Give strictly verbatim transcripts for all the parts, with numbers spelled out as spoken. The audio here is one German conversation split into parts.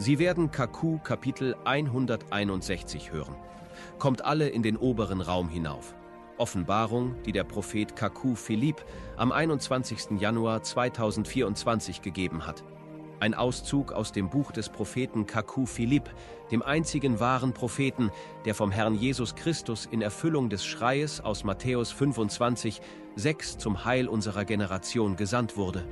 Sie werden Kaku Kapitel hunderteinundsechzig hören. Kommt alle in den oberen Raum hinauf. Offenbarung, die der Prophet Kaku Philipp am einundzwanzigsten Januar zweitausendvierundzwanzig gegeben hat. Ein Auszug aus dem Buch des Propheten Kaku Philipp, dem einzigen wahren Propheten, der vom Herrn Jesus Christus in Erfüllung des Schreies aus Matthäus fünfundzwanzig, sechs zum Heil unserer Generation gesandt wurde.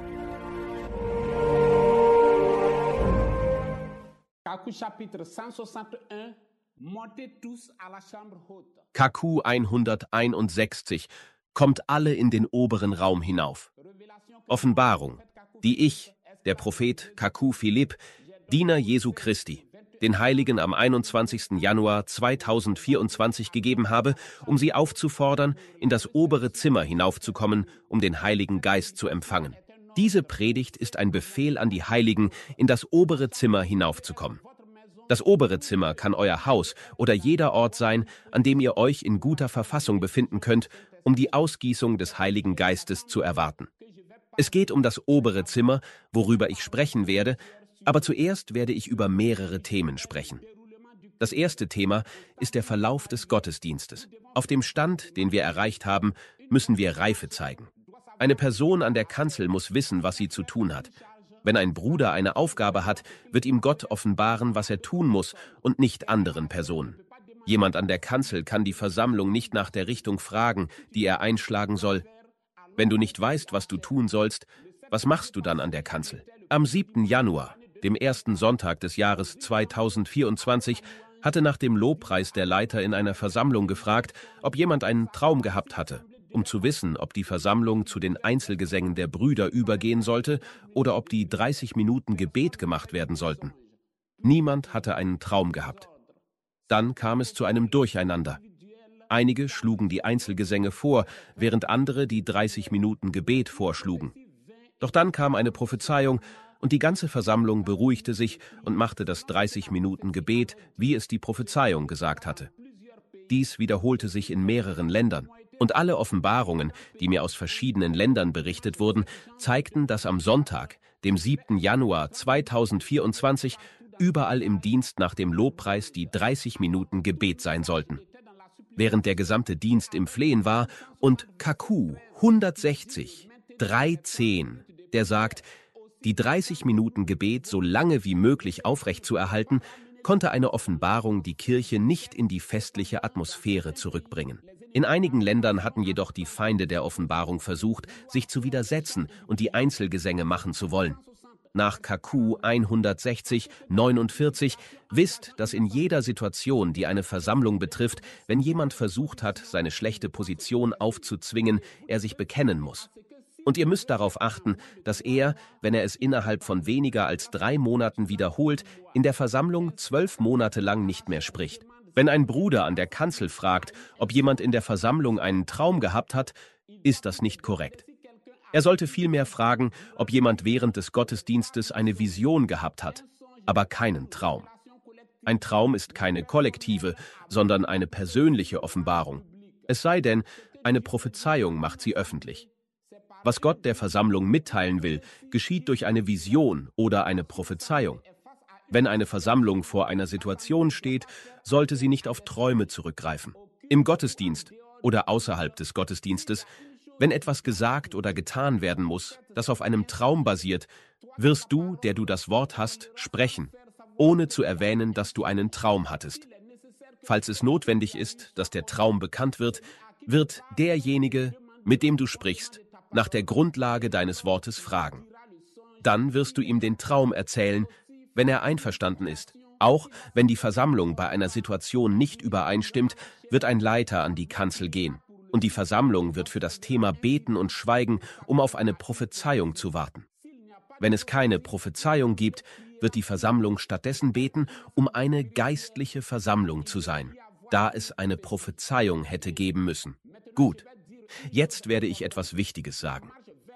Kaku chapitre cent soixante-un, montez tous à la chambre haute. Kaku hunderteinundsechzig. Kommt alle in den oberen Raum hinauf. Offenbarung, die ich, der Prophet Kaku Philipp, Diener Jesu Christi, den Heiligen am einundzwanzigsten Januar zweitausendvierundzwanzig gegeben habe, um sie aufzufordern, in das obere Zimmer hinaufzukommen, um den Heiligen Geist zu empfangen. Diese Predigt ist ein Befehl an die Heiligen, in das obere Zimmer hinaufzukommen. Das obere Zimmer kann euer Haus oder jeder Ort sein, an dem ihr euch in guter Verfassung befinden könnt, um die Ausgießung des Heiligen Geistes zu erwarten. Es geht um das obere Zimmer, worüber ich sprechen werde, aber zuerst werde ich über mehrere Themen sprechen. Das erste Thema ist der Verlauf des Gottesdienstes. Auf dem Stand, den wir erreicht haben, müssen wir Reife zeigen. Eine Person an der Kanzel muss wissen, was sie zu tun hat. Wenn ein Bruder eine Aufgabe hat, wird ihm Gott offenbaren, was er tun muss und nicht anderen Personen. Jemand an der Kanzel kann die Versammlung nicht nach der Richtung fragen, die er einschlagen soll. Wenn du nicht weißt, was du tun sollst, was machst du dann an der Kanzel? Am siebten Januar, dem ersten Sonntag des Jahres zweitausendvierundzwanzig, hatte nach dem Lobpreis der Leiter in einer Versammlung gefragt, ob jemand einen Traum gehabt hatte, um zu wissen, ob die Versammlung zu den Einzelgesängen der Brüder übergehen sollte oder ob die dreißig Minuten Gebet gemacht werden sollten. Niemand hatte einen Traum gehabt. Dann kam es zu einem Durcheinander. Einige schlugen die Einzelgesänge vor, während andere die dreißig Minuten Gebet vorschlugen. Doch dann kam eine Prophezeiung und die ganze Versammlung beruhigte sich und machte das dreißig Minuten Gebet, wie es die Prophezeiung gesagt hatte. Dies wiederholte sich in mehreren Ländern. Und alle Offenbarungen, die mir aus verschiedenen Ländern berichtet wurden, zeigten, dass am Sonntag, dem siebten Januar zweitausendvierundzwanzig, überall im Dienst nach dem Lobpreis die dreißig Minuten Gebet sein sollten. Während der gesamte Dienst im Flehen war und Kaku hundertsechzig, dreizehn, der sagt, die dreißig Minuten Gebet so lange wie möglich aufrechtzuerhalten, konnte eine Offenbarung die Kirche nicht in die festliche Atmosphäre zurückbringen. In einigen Ländern hatten jedoch die Feinde der Offenbarung versucht, sich zu widersetzen und die Einzelgesänge machen zu wollen. Nach Kaku hundertsechzig, neunundvierzig wisst, dass in jeder Situation, die eine Versammlung betrifft, wenn jemand versucht hat, seine schlechte Position aufzuzwingen, er sich bekennen muss. Und ihr müsst darauf achten, dass er, wenn er es innerhalb von weniger als drei Monaten wiederholt, in der Versammlung zwölf Monate lang nicht mehr spricht. Wenn ein Bruder an der Kanzel fragt, ob jemand in der Versammlung einen Traum gehabt hat, ist das nicht korrekt. Er sollte vielmehr fragen, ob jemand während des Gottesdienstes eine Vision gehabt hat, aber keinen Traum. Ein Traum ist keine kollektive, sondern eine persönliche Offenbarung. Es sei denn, eine Prophezeiung macht sie öffentlich. Was Gott der Versammlung mitteilen will, geschieht durch eine Vision oder eine Prophezeiung. Wenn eine Versammlung vor einer Situation steht, sollte sie nicht auf Träume zurückgreifen. Im Gottesdienst oder außerhalb des Gottesdienstes, wenn etwas gesagt oder getan werden muss, das auf einem Traum basiert, wirst du, der du das Wort hast, sprechen, ohne zu erwähnen, dass du einen Traum hattest. Falls es notwendig ist, dass der Traum bekannt wird, wird derjenige, mit dem du sprichst, nach der Grundlage deines Wortes fragen. Dann wirst du ihm den Traum erzählen, wenn er einverstanden ist. Auch wenn die Versammlung bei einer Situation nicht übereinstimmt, wird ein Leiter an die Kanzel gehen. Und die Versammlung wird für das Thema beten und schweigen, um auf eine Prophezeiung zu warten. Wenn es keine Prophezeiung gibt, wird die Versammlung stattdessen beten, um eine geistliche Versammlung zu sein, da es eine Prophezeiung hätte geben müssen. Gut, jetzt werde ich etwas Wichtiges sagen.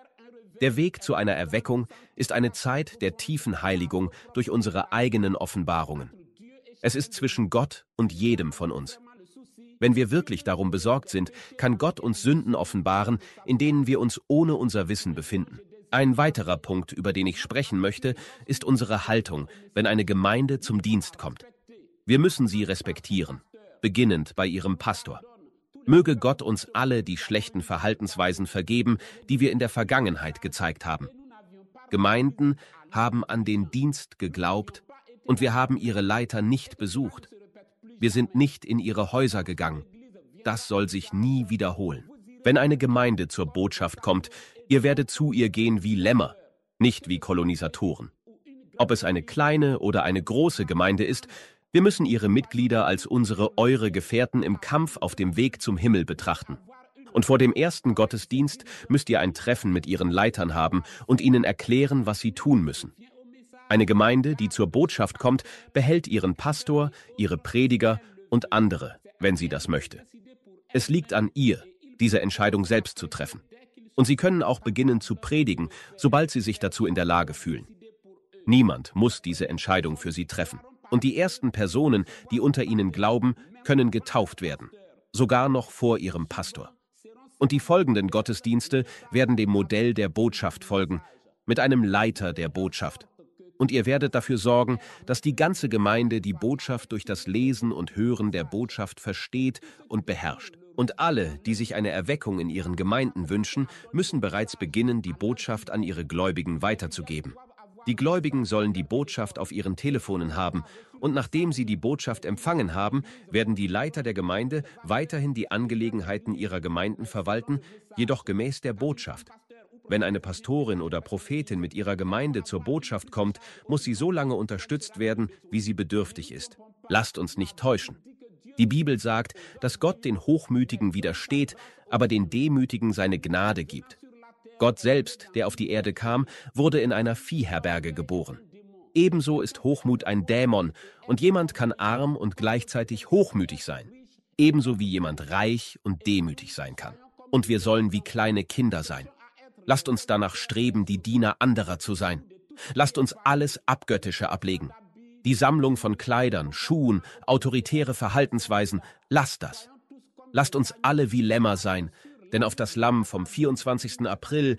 Der Weg zu einer Erweckung ist eine Zeit der tiefen Heiligung durch unsere eigenen Offenbarungen. Es ist zwischen Gott und jedem von uns. Wenn wir wirklich darum besorgt sind, kann Gott uns Sünden offenbaren, in denen wir uns ohne unser Wissen befinden. Ein weiterer Punkt, über den ich sprechen möchte, ist unsere Haltung, wenn eine Gemeinde zum Dienst kommt. Wir müssen sie respektieren, beginnend bei ihrem Pastor. Möge Gott uns alle die schlechten Verhaltensweisen vergeben, die wir in der Vergangenheit gezeigt haben. Gemeinden haben an den Dienst geglaubt und wir haben ihre Leiter nicht besucht. Wir sind nicht in ihre Häuser gegangen. Das soll sich nie wiederholen. Wenn eine Gemeinde zur Botschaft kommt, ihr werdet zu ihr gehen wie Lämmer, nicht wie Kolonisatoren. Ob es eine kleine oder eine große Gemeinde ist, wir müssen ihre Mitglieder als unsere, eure Gefährten im Kampf auf dem Weg zum Himmel betrachten. Und vor dem ersten Gottesdienst müsst ihr ein Treffen mit ihren Leitern haben und ihnen erklären, was sie tun müssen. Eine Gemeinde, die zur Botschaft kommt, behält ihren Pastor, ihre Prediger und andere, wenn sie das möchte. Es liegt an ihr, diese Entscheidung selbst zu treffen. Und sie können auch beginnen zu predigen, sobald sie sich dazu in der Lage fühlen. Niemand muss diese Entscheidung für sie treffen. Und die ersten Personen, die unter ihnen glauben, können getauft werden, sogar noch vor ihrem Pastor. Und die folgenden Gottesdienste werden dem Modell der Botschaft folgen, mit einem Leiter der Botschaft. Und ihr werdet dafür sorgen, dass die ganze Gemeinde die Botschaft durch das Lesen und Hören der Botschaft versteht und beherrscht. Und alle, die sich eine Erweckung in ihren Gemeinden wünschen, müssen bereits beginnen, die Botschaft an ihre Gläubigen weiterzugeben. Die Gläubigen sollen die Botschaft auf ihren Telefonen haben, und nachdem sie die Botschaft empfangen haben, werden die Leiter der Gemeinde weiterhin die Angelegenheiten ihrer Gemeinden verwalten, jedoch gemäß der Botschaft. Wenn eine Pastorin oder Prophetin mit ihrer Gemeinde zur Botschaft kommt, muss sie so lange unterstützt werden, wie sie bedürftig ist. Lasst uns nicht täuschen. Die Bibel sagt, dass Gott den Hochmütigen widersteht, aber den Demütigen seine Gnade gibt. Gott selbst, der auf die Erde kam, wurde in einer Viehherberge geboren. Ebenso ist Hochmut ein Dämon und jemand kann arm und gleichzeitig hochmütig sein. Ebenso wie jemand reich und demütig sein kann. Und wir sollen wie kleine Kinder sein. Lasst uns danach streben, die Diener anderer zu sein. Lasst uns alles Abgöttische ablegen. Die Sammlung von Kleidern, Schuhen, autoritäre Verhaltensweisen, lasst das. Lasst uns alle wie Lämmer sein, denn auf das Lamm vom vierundzwanzigsten April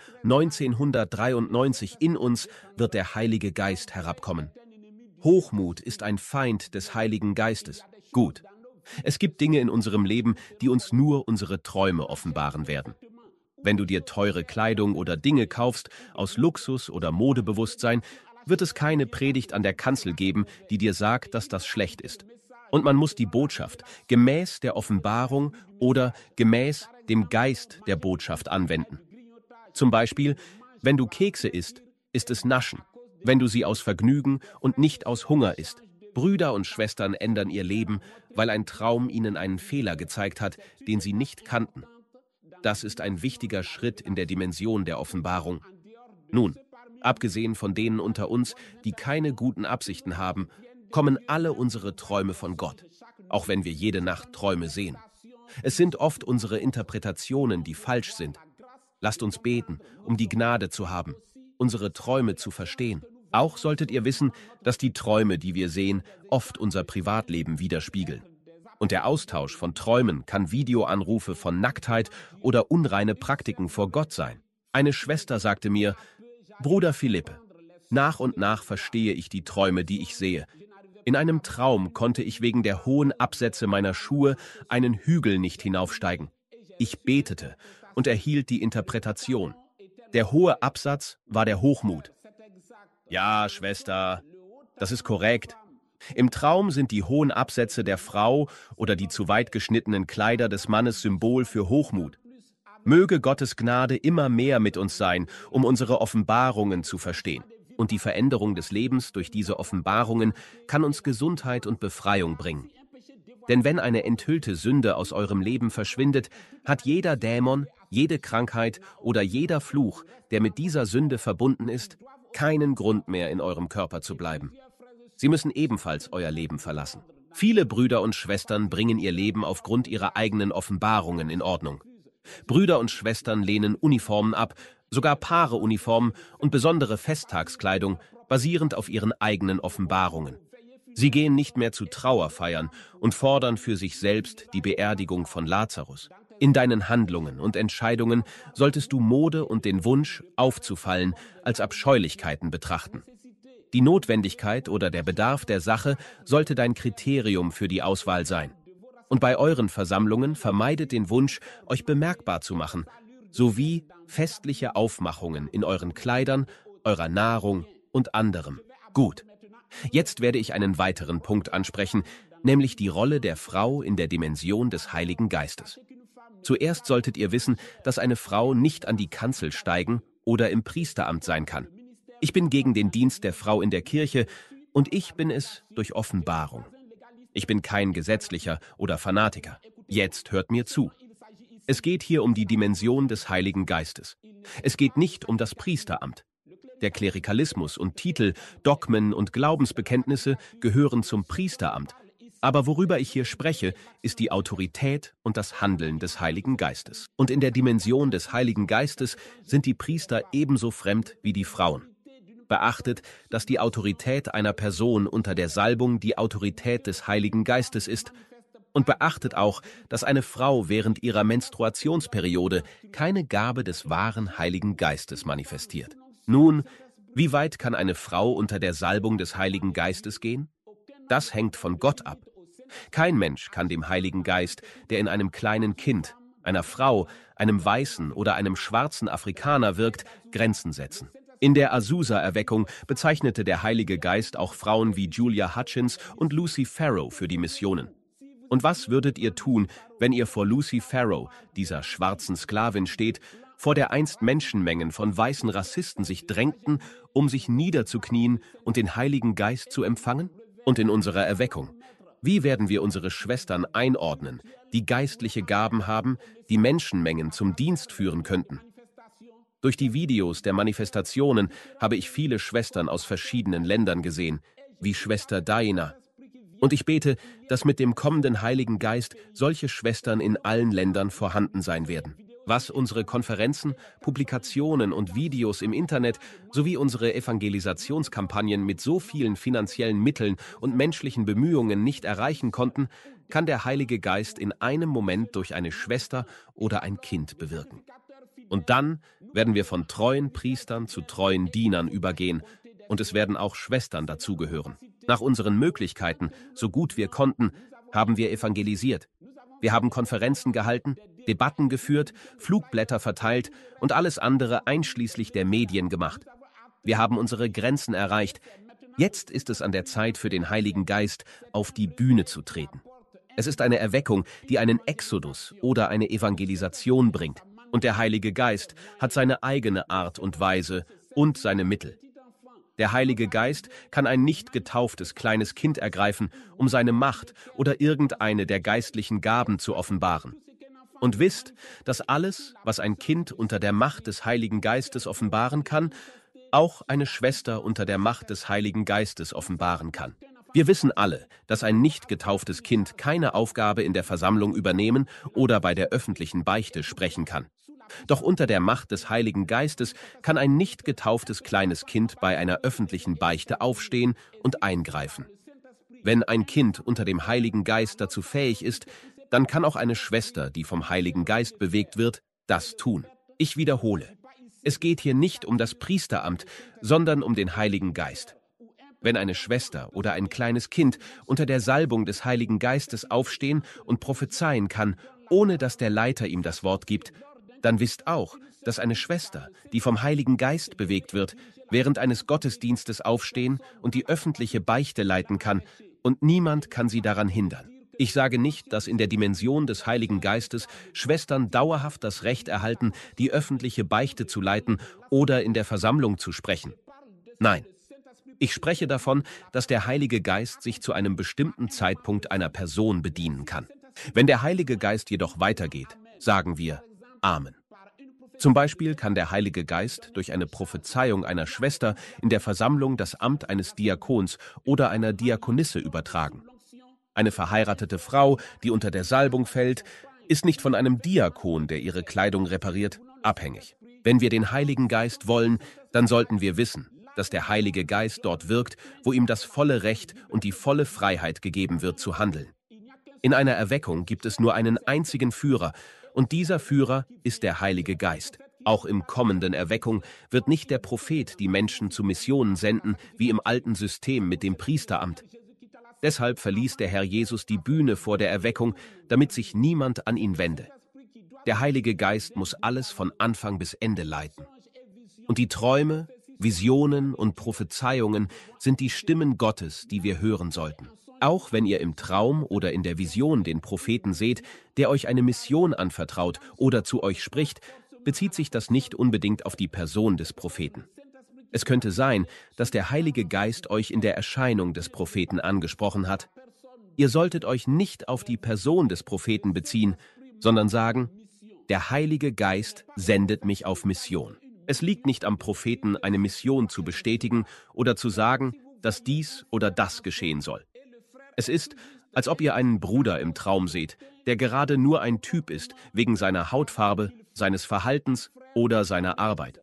neunzehnhundertdreiundneunzig in uns wird der Heilige Geist herabkommen. Hochmut ist ein Feind des Heiligen Geistes. Gut. Es gibt Dinge in unserem Leben, die uns nur unsere Träume offenbaren werden. Wenn du dir teure Kleidung oder Dinge kaufst, aus Luxus oder Modebewusstsein, wird es keine Predigt an der Kanzel geben, die dir sagt, dass das schlecht ist. Und man muss die Botschaft gemäß der Offenbarung oder gemäß dem Geist der Botschaft anwenden. Zum Beispiel, wenn du Kekse isst, ist es Naschen. Wenn du sie aus Vergnügen und nicht aus Hunger isst. Brüder und Schwestern ändern ihr Leben, weil ein Traum ihnen einen Fehler gezeigt hat, den sie nicht kannten. Das ist ein wichtiger Schritt in der Dimension der Offenbarung. Nun, abgesehen von denen unter uns, die keine guten Absichten haben, kommen alle unsere Träume von Gott, auch wenn wir jede Nacht Träume sehen. Es sind oft unsere Interpretationen, die falsch sind. Lasst uns beten, um die Gnade zu haben, unsere Träume zu verstehen. Auch solltet ihr wissen, dass die Träume, die wir sehen, oft unser Privatleben widerspiegeln. Und der Austausch von Träumen kann Videoanrufe von Nacktheit oder unreine Praktiken vor Gott sein. Eine Schwester sagte mir, Bruder Philippe, nach und nach verstehe ich die Träume, die ich sehe. In einem Traum konnte ich wegen der hohen Absätze meiner Schuhe einen Hügel nicht hinaufsteigen. Ich betete und erhielt die Interpretation. Der hohe Absatz war der Hochmut. Ja, Schwester, das ist korrekt. Im Traum sind die hohen Absätze der Frau oder die zu weit geschnittenen Kleider des Mannes Symbol für Hochmut. Möge Gottes Gnade immer mehr mit uns sein, um unsere Offenbarungen zu verstehen. Und die Veränderung des Lebens durch diese Offenbarungen kann uns Gesundheit und Befreiung bringen. Denn wenn eine enthüllte Sünde aus eurem Leben verschwindet, hat jeder Dämon, jede Krankheit oder jeder Fluch, der mit dieser Sünde verbunden ist, keinen Grund mehr in eurem Körper zu bleiben. Sie müssen ebenfalls euer Leben verlassen. Viele Brüder und Schwestern bringen ihr Leben aufgrund ihrer eigenen Offenbarungen in Ordnung. Brüder und Schwestern lehnen Uniformen ab, sogar Paare-Uniformen und besondere Festtagskleidung, basierend auf ihren eigenen Offenbarungen. Sie gehen nicht mehr zu Trauerfeiern und fordern für sich selbst die Beerdigung von Lazarus. In deinen Handlungen und Entscheidungen solltest du Mode und den Wunsch, aufzufallen, als Abscheulichkeiten betrachten. Die Notwendigkeit oder der Bedarf der Sache sollte dein Kriterium für die Auswahl sein. Und bei euren Versammlungen vermeidet den Wunsch, euch bemerkbar zu machen, sowie festliche Aufmachungen in euren Kleidern, eurer Nahrung und anderem. Gut. Jetzt werde ich einen weiteren Punkt ansprechen, nämlich die Rolle der Frau in der Dimension des Heiligen Geistes. Zuerst solltet ihr wissen, dass eine Frau nicht an die Kanzel steigen oder im Priesteramt sein kann. Ich bin gegen den Dienst der Frau in der Kirche und ich bin es durch Offenbarung. Ich bin kein Gesetzlicher oder Fanatiker. Jetzt hört mir zu. Es geht hier um die Dimension des Heiligen Geistes. Es geht nicht um das Priesteramt. Der Klerikalismus und Titel, Dogmen und Glaubensbekenntnisse gehören zum Priesteramt. Aber worüber ich hier spreche, ist die Autorität und das Handeln des Heiligen Geistes. Und in der Dimension des Heiligen Geistes sind die Priester ebenso fremd wie die Frauen. Beachtet, dass die Autorität einer Person unter der Salbung die Autorität des Heiligen Geistes ist. Und beachtet auch, dass eine Frau während ihrer Menstruationsperiode keine Gabe des wahren Heiligen Geistes manifestiert. Nun, wie weit kann eine Frau unter der Salbung des Heiligen Geistes gehen? Das hängt von Gott ab. Kein Mensch kann dem Heiligen Geist, der in einem kleinen Kind, einer Frau, einem weißen oder einem schwarzen Afrikaner wirkt, Grenzen setzen. In der Azusa-Erweckung bezeichnete der Heilige Geist auch Frauen wie Julia Hutchins und Lucy Farrow für die Missionen. Und was würdet ihr tun, wenn ihr vor Lucy Farrow, dieser schwarzen Sklavin, steht, vor der einst Menschenmengen von weißen Rassisten sich drängten, um sich niederzuknien und den Heiligen Geist zu empfangen? Und in unserer Erweckung, wie werden wir unsere Schwestern einordnen, die geistliche Gaben haben, die Menschenmengen zum Dienst führen könnten? Durch die Videos der Manifestationen habe ich viele Schwestern aus verschiedenen Ländern gesehen, wie Schwester Daina. Und ich bete, dass mit dem kommenden Heiligen Geist solche Schwestern in allen Ländern vorhanden sein werden. Was unsere Konferenzen, Publikationen und Videos im Internet sowie unsere Evangelisationskampagnen mit so vielen finanziellen Mitteln und menschlichen Bemühungen nicht erreichen konnten, kann der Heilige Geist in einem Moment durch eine Schwester oder ein Kind bewirken. Und dann werden wir von treuen Priestern zu treuen Dienern übergehen und es werden auch Schwestern dazugehören. Nach unseren Möglichkeiten, so gut wir konnten, haben wir evangelisiert. Wir haben Konferenzen gehalten, Debatten geführt, Flugblätter verteilt und alles andere einschließlich der Medien gemacht. Wir haben unsere Grenzen erreicht. Jetzt ist es an der Zeit für den Heiligen Geist, auf die Bühne zu treten. Es ist eine Erweckung, die einen Exodus oder eine Evangelisation bringt. Und der Heilige Geist hat seine eigene Art und Weise und seine Mittel. Der Heilige Geist kann ein nicht getauftes kleines Kind ergreifen, um seine Macht oder irgendeine der geistlichen Gaben zu offenbaren. Und wisst, dass alles, was ein Kind unter der Macht des Heiligen Geistes offenbaren kann, auch eine Schwester unter der Macht des Heiligen Geistes offenbaren kann. Wir wissen alle, dass ein nicht getauftes Kind keine Aufgabe in der Versammlung übernehmen oder bei der öffentlichen Beichte sprechen kann. Doch unter der Macht des Heiligen Geistes kann ein nicht getauftes kleines Kind bei einer öffentlichen Beichte aufstehen und eingreifen. Wenn ein Kind unter dem Heiligen Geist dazu fähig ist, dann kann auch eine Schwester, die vom Heiligen Geist bewegt wird, das tun. Ich wiederhole, es geht hier nicht um das Priesteramt, sondern um den Heiligen Geist. Wenn eine Schwester oder ein kleines Kind unter der Salbung des Heiligen Geistes aufstehen und prophezeien kann, ohne dass der Leiter ihm das Wort gibt, dann wisst auch, dass eine Schwester, die vom Heiligen Geist bewegt wird, während eines Gottesdienstes aufstehen und die öffentliche Beichte leiten kann, und niemand kann sie daran hindern. Ich sage nicht, dass in der Dimension des Heiligen Geistes Schwestern dauerhaft das Recht erhalten, die öffentliche Beichte zu leiten oder in der Versammlung zu sprechen. Nein. Ich spreche davon, dass der Heilige Geist sich zu einem bestimmten Zeitpunkt einer Person bedienen kann. Wenn der Heilige Geist jedoch weitergeht, sagen wir Amen. Zum Beispiel kann der Heilige Geist durch eine Prophezeiung einer Schwester in der Versammlung das Amt eines Diakons oder einer Diakonisse übertragen. Eine verheiratete Frau, die unter der Salbung fällt, ist nicht von einem Diakon, der ihre Kleidung repariert, abhängig. Wenn wir den Heiligen Geist wollen, dann sollten wir wissen, dass der Heilige Geist dort wirkt, wo ihm das volle Recht und die volle Freiheit gegeben wird, zu handeln. In einer Erweckung gibt es nur einen einzigen Führer, Und dieser Führer ist der Heilige Geist. Auch im kommenden Erweckung wird nicht der Prophet die Menschen zu Missionen senden, wie im alten System mit dem Priesteramt. Deshalb verließ der Herr Jesus die Bühne vor der Erweckung, damit sich niemand an ihn wende. Der Heilige Geist muss alles von Anfang bis Ende leiten. Und die Träume, Visionen und Prophezeiungen sind die Stimmen Gottes, die wir hören sollten. Auch wenn ihr im Traum oder in der Vision den Propheten seht, der euch eine Mission anvertraut oder zu euch spricht, bezieht sich das nicht unbedingt auf die Person des Propheten. Es könnte sein, dass der Heilige Geist euch in der Erscheinung des Propheten angesprochen hat. Ihr solltet euch nicht auf die Person des Propheten beziehen, sondern sagen, der Heilige Geist sendet mich auf Mission. Es liegt nicht am Propheten, eine Mission zu bestätigen oder zu sagen, dass dies oder das geschehen soll. Es ist, als ob ihr einen Bruder im Traum seht, der gerade nur ein Typ ist, wegen seiner Hautfarbe, seines Verhaltens oder seiner Arbeit.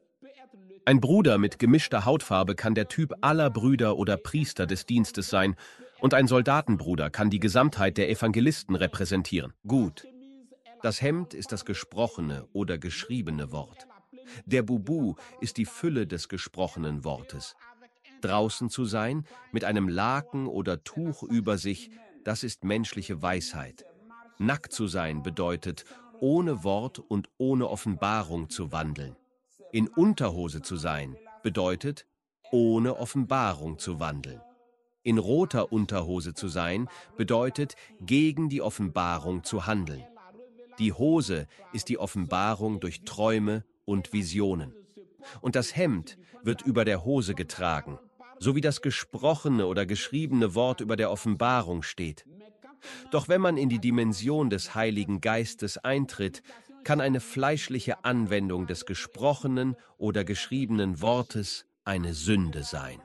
Ein Bruder mit gemischter Hautfarbe kann der Typ aller Brüder oder Priester des Dienstes sein, und ein Soldatenbruder kann die Gesamtheit der Evangelisten repräsentieren. Gut. Das Hemd ist das gesprochene oder geschriebene Wort. Der Bubu ist die Fülle des gesprochenen Wortes. Draußen zu sein, mit einem Laken oder Tuch über sich, das ist menschliche Weisheit. Nackt zu sein bedeutet, ohne Wort und ohne Offenbarung zu wandeln. In Unterhose zu sein bedeutet, ohne Offenbarung zu wandeln. In roter Unterhose zu sein bedeutet, gegen die Offenbarung zu handeln. Die Hose ist die Offenbarung durch Träume und Visionen. Und das Hemd wird über der Hose getragen, so wie das gesprochene oder geschriebene Wort über der Offenbarung steht. Doch wenn man in die Dimension des Heiligen Geistes eintritt, kann eine fleischliche Anwendung des gesprochenen oder geschriebenen Wortes eine Sünde sein.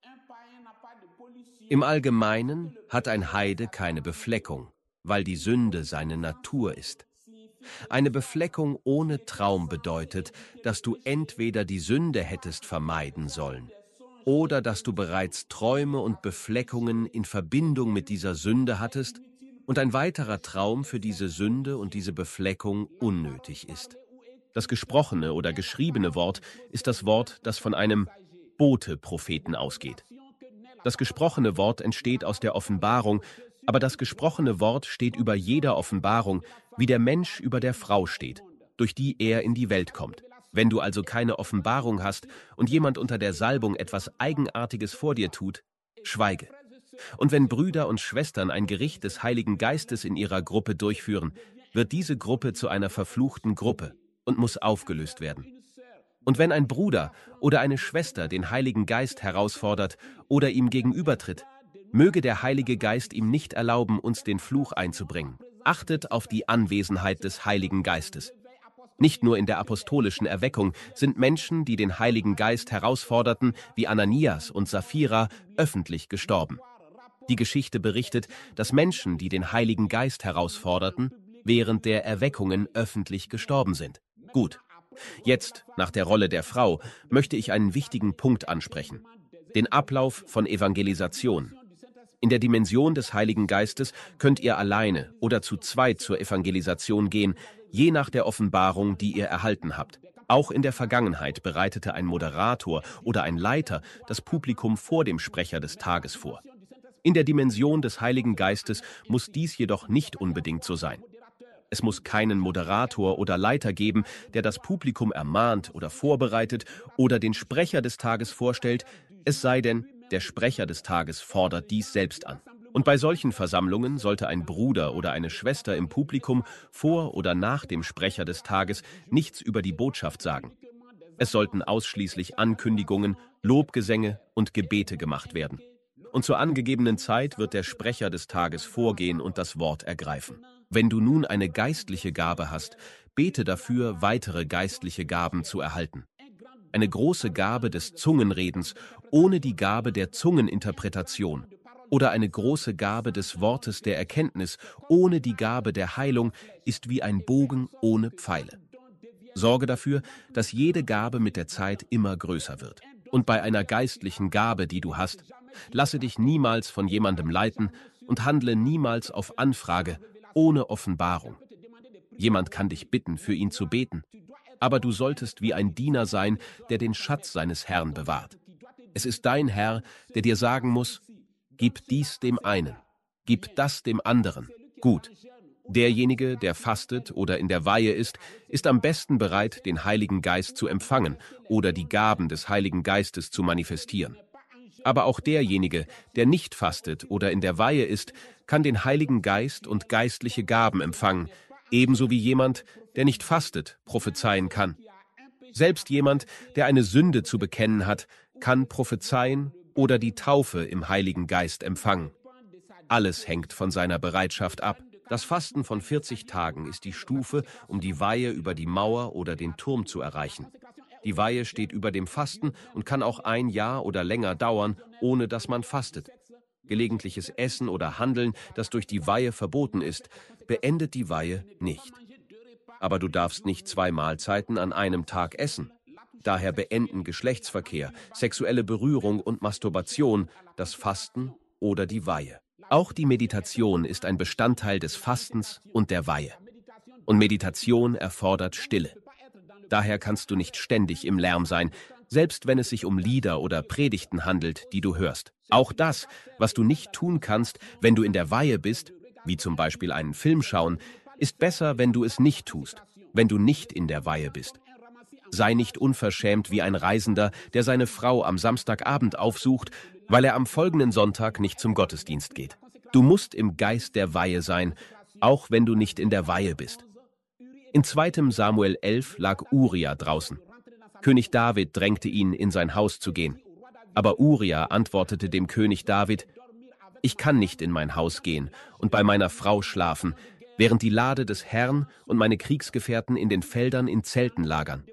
Im Allgemeinen hat ein Heide keine Befleckung, weil die Sünde seine Natur ist. Eine Befleckung ohne Traum bedeutet, dass du entweder die Sünde hättest vermeiden sollen oder dass du bereits Träume und Befleckungen in Verbindung mit dieser Sünde hattest und ein weiterer Traum für diese Sünde und diese Befleckung unnötig ist. Das gesprochene oder geschriebene Wort ist das Wort, das von einem Bote-Propheten ausgeht. Das gesprochene Wort entsteht aus der Offenbarung, aber das gesprochene Wort steht über jeder Offenbarung, wie der Mensch über der Frau steht, durch die er in die Welt kommt. Wenn du also keine Offenbarung hast und jemand unter der Salbung etwas Eigenartiges vor dir tut, schweige. Und wenn Brüder und Schwestern ein Gericht des Heiligen Geistes in ihrer Gruppe durchführen, wird diese Gruppe zu einer verfluchten Gruppe und muss aufgelöst werden. Und wenn ein Bruder oder eine Schwester den Heiligen Geist herausfordert oder ihm gegenübertritt, möge der Heilige Geist ihm nicht erlauben, uns den Fluch einzubringen. Achtet auf die Anwesenheit des Heiligen Geistes. Nicht nur in der apostolischen Erweckung sind Menschen, die den Heiligen Geist herausforderten, wie Ananias und Sapphira, öffentlich gestorben. Die Geschichte berichtet, dass Menschen, die den Heiligen Geist herausforderten, während der Erweckungen öffentlich gestorben sind. Gut. Jetzt, nach der Rolle der Frau, möchte ich einen wichtigen Punkt ansprechen: den Ablauf von Evangelisation. In der Dimension des Heiligen Geistes könnt ihr alleine oder zu zweit zur Evangelisation gehen, je nach der Offenbarung, die ihr erhalten habt. Auch in der Vergangenheit bereitete ein Moderator oder ein Leiter das Publikum vor dem Sprecher des Tages vor. In der Dimension des Heiligen Geistes muss dies jedoch nicht unbedingt so sein. Es muss keinen Moderator oder Leiter geben, der das Publikum ermahnt oder vorbereitet oder den Sprecher des Tages vorstellt, es sei denn, der Sprecher des Tages fordert dies selbst an. Und bei solchen Versammlungen sollte ein Bruder oder eine Schwester im Publikum vor oder nach dem Sprecher des Tages nichts über die Botschaft sagen. Es sollten ausschließlich Ankündigungen, Lobgesänge und Gebete gemacht werden. Und zur angegebenen Zeit wird der Sprecher des Tages vorgehen und das Wort ergreifen. Wenn du nun eine geistliche Gabe hast, bete dafür, weitere geistliche Gaben zu erhalten. Eine große Gabe des Zungenredens ohne die Gabe der Zungeninterpretation oder eine große Gabe des Wortes der Erkenntnis ohne die Gabe der Heilung ist wie ein Bogen ohne Pfeile. Sorge dafür, dass jede Gabe mit der Zeit immer größer wird. Und bei einer geistlichen Gabe, die du hast, lasse dich niemals von jemandem leiten und handle niemals auf Anfrage ohne Offenbarung. Jemand kann dich bitten, für ihn zu beten. Aber du solltest wie ein Diener sein, der den Schatz seines Herrn bewahrt. Es ist dein Herr, der dir sagen muss: Gib dies dem einen, gib das dem anderen. Gut. Derjenige, der fastet oder in der Weihe ist, ist am besten bereit, den Heiligen Geist zu empfangen oder die Gaben des Heiligen Geistes zu manifestieren. Aber auch derjenige, der nicht fastet oder in der Weihe ist, kann den Heiligen Geist und geistliche Gaben empfangen, ebenso wie jemand, der nicht fastet, prophezeien kann. Selbst jemand, der eine Sünde zu bekennen hat, kann prophezeien oder die Taufe im Heiligen Geist empfangen. Alles hängt von seiner Bereitschaft ab. Das Fasten von vierzig Tagen ist die Stufe, um die Weihe über die Mauer oder den Turm zu erreichen. Die Weihe steht über dem Fasten und kann auch ein Jahr oder länger dauern, ohne dass man fastet. Gelegentliches Essen oder Handeln, das durch die Weihe verboten ist, beendet die Weihe nicht. Aber du darfst nicht zwei Mahlzeiten an einem Tag essen. Daher beenden Geschlechtsverkehr, sexuelle Berührung und Masturbation das Fasten oder die Weihe. Auch die Meditation ist ein Bestandteil des Fastens und der Weihe. Und Meditation erfordert Stille. Daher kannst du nicht ständig im Lärm sein, selbst wenn es sich um Lieder oder Predigten handelt, die du hörst. Auch das, was du nicht tun kannst, wenn du in der Weihe bist, wie zum Beispiel einen Film schauen, ist besser, wenn du es nicht tust, wenn du nicht in der Weihe bist. Sei nicht unverschämt wie ein Reisender, der seine Frau am Samstagabend aufsucht, weil er am folgenden Sonntag nicht zum Gottesdienst geht. Du musst im Geist der Weihe sein, auch wenn du nicht in der Weihe bist. In zweitem Samuel elf lag Uria draußen. König David drängte ihn, in sein Haus zu gehen. Aber Uria antwortete dem König David: Ich kann nicht in mein Haus gehen und bei meiner Frau schlafen, während die Lade des Herrn und meine Kriegsgefährten in den Feldern in Zelten lagern.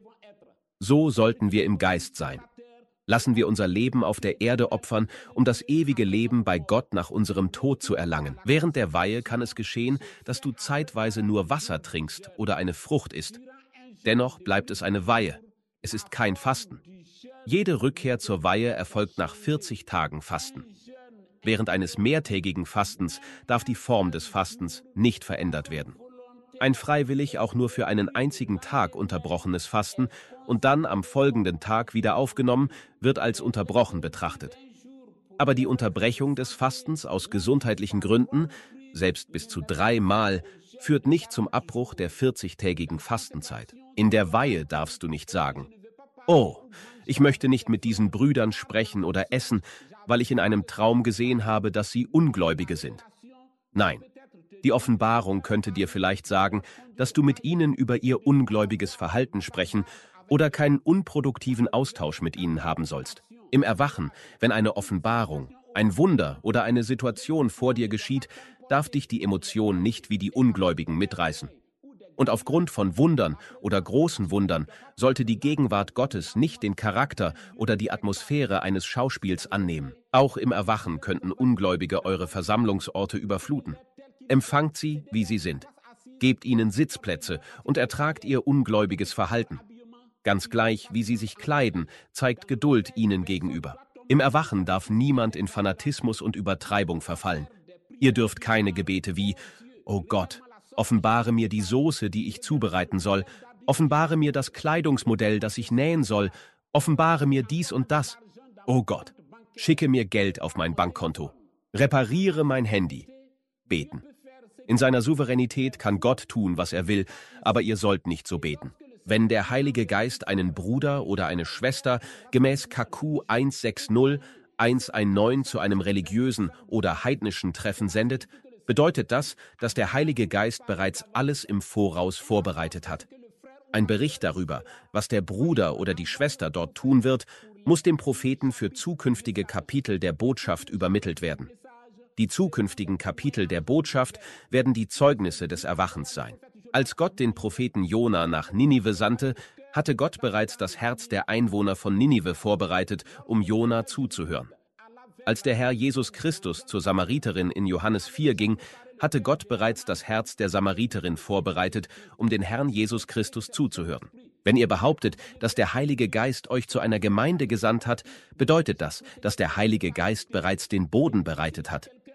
So sollten wir im Geist sein. Lassen wir unser Leben auf der Erde opfern, um das ewige Leben bei Gott nach unserem Tod zu erlangen. Während der Weihe kann es geschehen, dass du zeitweise nur Wasser trinkst oder eine Frucht isst. Dennoch bleibt es eine Weihe. Es ist kein Fasten. Jede Rückkehr zur Weihe erfolgt nach vierzig Tagen Fasten. Während eines mehrtägigen Fastens darf die Form des Fastens nicht verändert werden. Ein freiwillig auch nur für einen einzigen Tag unterbrochenes Fasten und dann am folgenden Tag wieder aufgenommen, wird als unterbrochen betrachtet. Aber die Unterbrechung des Fastens aus gesundheitlichen Gründen, selbst bis zu dreimal, führt nicht zum Abbruch der vierzigtägigen Fastenzeit. In der Weihe darfst du nicht sagen: Oh, ich möchte nicht mit diesen Brüdern sprechen oder essen, weil ich in einem Traum gesehen habe, dass sie Ungläubige sind. Nein. Die Offenbarung könnte dir vielleicht sagen, dass du mit ihnen über ihr ungläubiges Verhalten sprechen oder keinen unproduktiven Austausch mit ihnen haben sollst. Im Erwachen, wenn eine Offenbarung, ein Wunder oder eine Situation vor dir geschieht, darf dich die Emotion nicht wie die Ungläubigen mitreißen. Und aufgrund von Wundern oder großen Wundern sollte die Gegenwart Gottes nicht den Charakter oder die Atmosphäre eines Schauspiels annehmen. Auch im Erwachen könnten Ungläubige eure Versammlungsorte überfluten. Empfangt sie, wie sie sind. Gebt ihnen Sitzplätze und ertragt ihr ungläubiges Verhalten. Ganz gleich, wie sie sich kleiden, zeigt Geduld ihnen gegenüber. Im Erwachen darf niemand in Fanatismus und Übertreibung verfallen. Ihr dürft keine Gebete wie: Oh Gott, offenbare mir die Soße, die ich zubereiten soll. Offenbare mir das Kleidungsmodell, das ich nähen soll. Offenbare mir dies und das. Oh Gott, schicke mir Geld auf mein Bankkonto. Repariere mein Handy. Beten. In seiner Souveränität kann Gott tun, was er will, aber ihr sollt nicht so beten. Wenn der Heilige Geist einen Bruder oder eine Schwester gemäß K Q hundertsechzig hundertneunzehn zu einem religiösen oder heidnischen Treffen sendet, bedeutet das, dass der Heilige Geist bereits alles im Voraus vorbereitet hat. Ein Bericht darüber, was der Bruder oder die Schwester dort tun wird, muss dem Propheten für zukünftige Kapitel der Botschaft übermittelt werden. Die zukünftigen Kapitel der Botschaft werden die Zeugnisse des Erwachens sein. Als Gott den Propheten Jona nach Ninive sandte, hatte Gott bereits das Herz der Einwohner von Ninive vorbereitet, um Jona zuzuhören. Als der Herr Jesus Christus zur Samariterin in Johannes vier ging, hatte Gott bereits das Herz der Samariterin vorbereitet, um den Herrn Jesus Christus zuzuhören. Wenn ihr behauptet, dass der Heilige Geist euch zu einer Gemeinde gesandt hat, bedeutet das, dass der Heilige Geist bereits den Boden bereitet hat.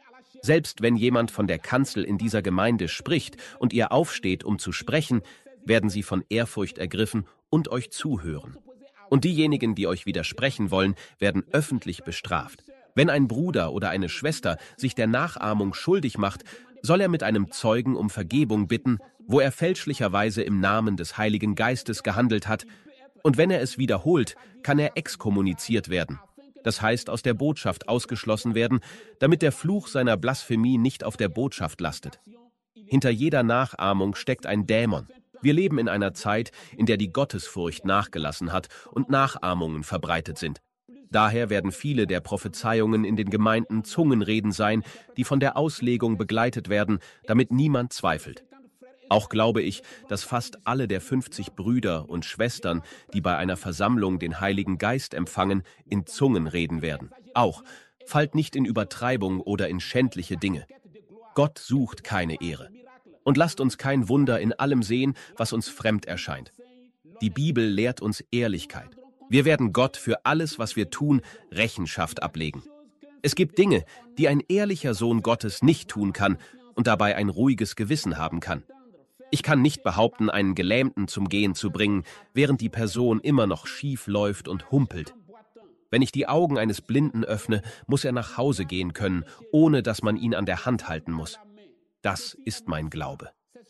Selbst wenn jemand von der Kanzel in dieser Gemeinde spricht und ihr aufsteht, um zu sprechen, werden sie von Ehrfurcht ergriffen und euch zuhören. Und diejenigen, die euch widersprechen wollen, werden öffentlich bestraft. Wenn ein Bruder oder eine Schwester sich der Nachahmung schuldig macht, soll er mit einem Zeugen um Vergebung bitten, wo er fälschlicherweise im Namen des Heiligen Geistes gehandelt hat. Und wenn er es wiederholt, kann er exkommuniziert werden. Das heißt, aus der Botschaft ausgeschlossen werden, damit der Fluch seiner Blasphemie nicht auf der Botschaft lastet. Hinter jeder Nachahmung steckt ein Dämon. Wir leben in einer Zeit, in der die Gottesfurcht nachgelassen hat und Nachahmungen verbreitet sind. Daher werden viele der Prophezeiungen in den Gemeinden Zungenreden sein, die von der Auslegung begleitet werden, damit niemand zweifelt. Auch glaube ich, dass fast alle der fünfzig Brüder und Schwestern, die bei einer Versammlung den Heiligen Geist empfangen, in Zungen reden werden. Auch, fallt nicht in Übertreibung oder in schändliche Dinge. Gott sucht keine Ehre. Und lasst uns kein Wunder in allem sehen, was uns fremd erscheint. Die Bibel lehrt uns Ehrlichkeit. Wir werden Gott für alles, was wir tun, Rechenschaft ablegen. Es gibt Dinge, die ein ehrlicher Sohn Gottes nicht tun kann und dabei ein ruhiges Gewissen haben kann. Ich kann nicht behaupten, einen Gelähmten zum Gehen zu bringen, während die Person immer noch schief läuft und humpelt. Wenn ich die Augen eines Blinden öffne, muss er nach Hause gehen können, ohne dass man ihn an der Hand halten muss. Das ist mein Glaube.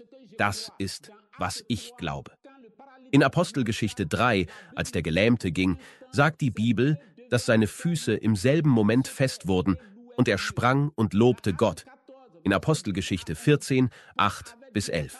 Das ist, was ich glaube. In Apostelgeschichte drei, als der Gelähmte ging, sagt die Bibel, dass seine Füße im selben Moment fest wurden und er sprang und lobte Gott. In Apostelgeschichte vierzehn, acht bis elf.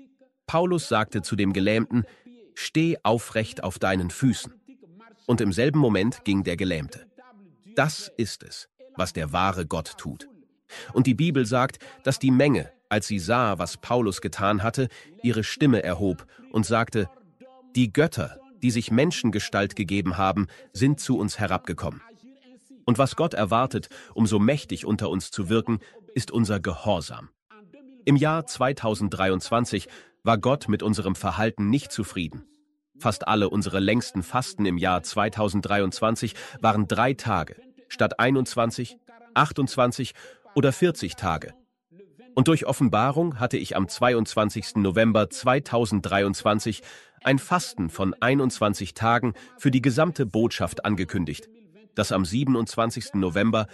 Paulus sagte zu dem Gelähmten, steh aufrecht auf deinen Füßen. Und im selben Moment ging der Gelähmte. Das ist es, was der wahre Gott tut. Und die Bibel sagt, dass die Menge, als sie sah, was Paulus getan hatte, ihre Stimme erhob und sagte, die Götter, die sich Menschengestalt gegeben haben, sind zu uns herabgekommen. Und was Gott erwartet, um so mächtig unter uns zu wirken, ist unser Gehorsam. Im Jahr zweitausenddreiundzwanzig war Gott mit unserem Verhalten nicht zufrieden. Fast alle unsere längsten Fasten im Jahr zweitausenddreiundzwanzig waren drei Tage, statt einundzwanzig, achtundzwanzig oder vierzig Tage. Und durch Offenbarung hatte ich am zweiundzwanzigsten November zweitausenddreiundzwanzig ein Fasten von einundzwanzig Tagen für die gesamte Botschaft angekündigt, das am siebenundzwanzigsten November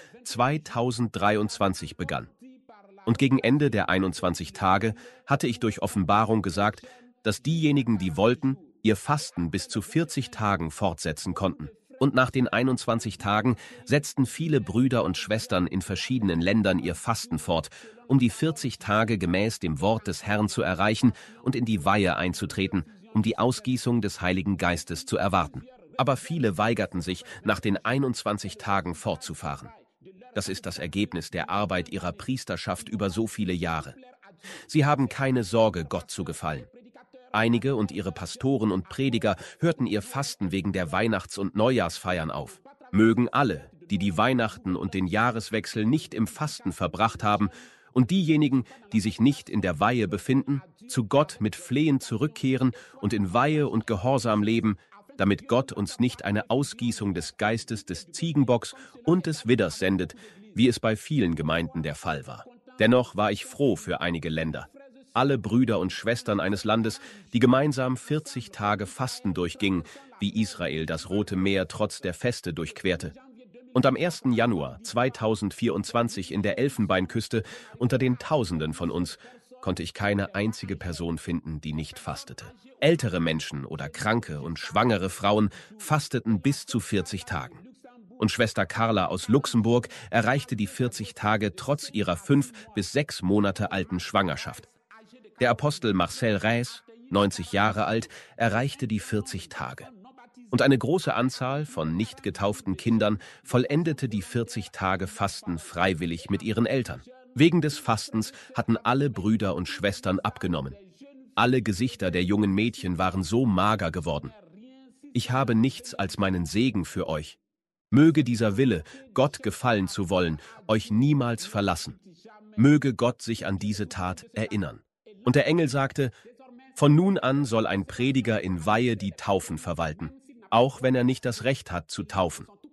zweitausenddreiundzwanzig begann. Und gegen Ende der einundzwanzig Tage hatte ich durch Offenbarung gesagt, dass diejenigen, die wollten, ihr Fasten bis zu vierzig Tagen fortsetzen konnten. Und nach den einundzwanzig Tagen setzten viele Brüder und Schwestern in verschiedenen Ländern ihr Fasten fort, um die vierzig Tage gemäß dem Wort des Herrn zu erreichen und in die Weihe einzutreten, um die Ausgießung des Heiligen Geistes zu erwarten. Aber viele weigerten sich, nach den einundzwanzig Tagen fortzufahren. Das ist das Ergebnis der Arbeit ihrer Priesterschaft über so viele Jahre. Sie haben keine Sorge, Gott zu gefallen. Einige und ihre Pastoren und Prediger hörten ihr Fasten wegen der Weihnachts- und Neujahrsfeiern auf. Mögen alle, die die Weihnachten und den Jahreswechsel nicht im Fasten verbracht haben, und diejenigen, die sich nicht in der Weihe befinden, zu Gott mit Flehen zurückkehren und in Weihe und Gehorsam leben, damit Gott uns nicht eine Ausgießung des Geistes des Ziegenbocks und des Widders sendet, wie es bei vielen Gemeinden der Fall war. Dennoch war ich froh für einige Länder. Alle Brüder und Schwestern eines Landes, die gemeinsam vierzig Tage Fasten durchgingen, wie Israel das Rote Meer trotz der Feste durchquerte. Und am ersten Januar zweitausendvierundzwanzig in der Elfenbeinküste, unter den Tausenden von uns, konnte ich keine einzige Person finden, die nicht fastete. Ältere Menschen oder kranke und schwangere Frauen fasteten bis zu vierzig Tagen. Und Schwester Carla aus Luxemburg erreichte die vierzig Tage trotz ihrer fünf bis sechs Monate alten Schwangerschaft. Der Apostel Marcel Reis, neunzig Jahre alt, erreichte die vierzig Tage. Und eine große Anzahl von nicht getauften Kindern vollendete die vierzig Tage Fasten freiwillig mit ihren Eltern. Wegen des Fastens hatten alle Brüder und Schwestern abgenommen. Alle Gesichter der jungen Mädchen waren so mager geworden. Ich habe nichts als meinen Segen für euch. Möge dieser Wille, Gott gefallen zu wollen, euch niemals verlassen. Möge Gott sich an diese Tat erinnern. Und der Engel sagte, von nun an soll ein Prediger in Weihe die Taufen verwalten, auch wenn er nicht das Recht hat zu taufen.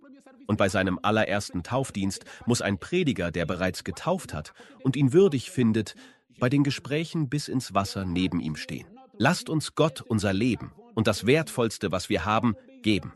Und bei seinem allerersten Taufdienst muss ein Prediger, der bereits getauft hat und ihn würdig findet, bei den Gesprächen bis ins Wasser neben ihm stehen. Lasst uns Gott unser Leben und das Wertvollste, was wir haben, geben.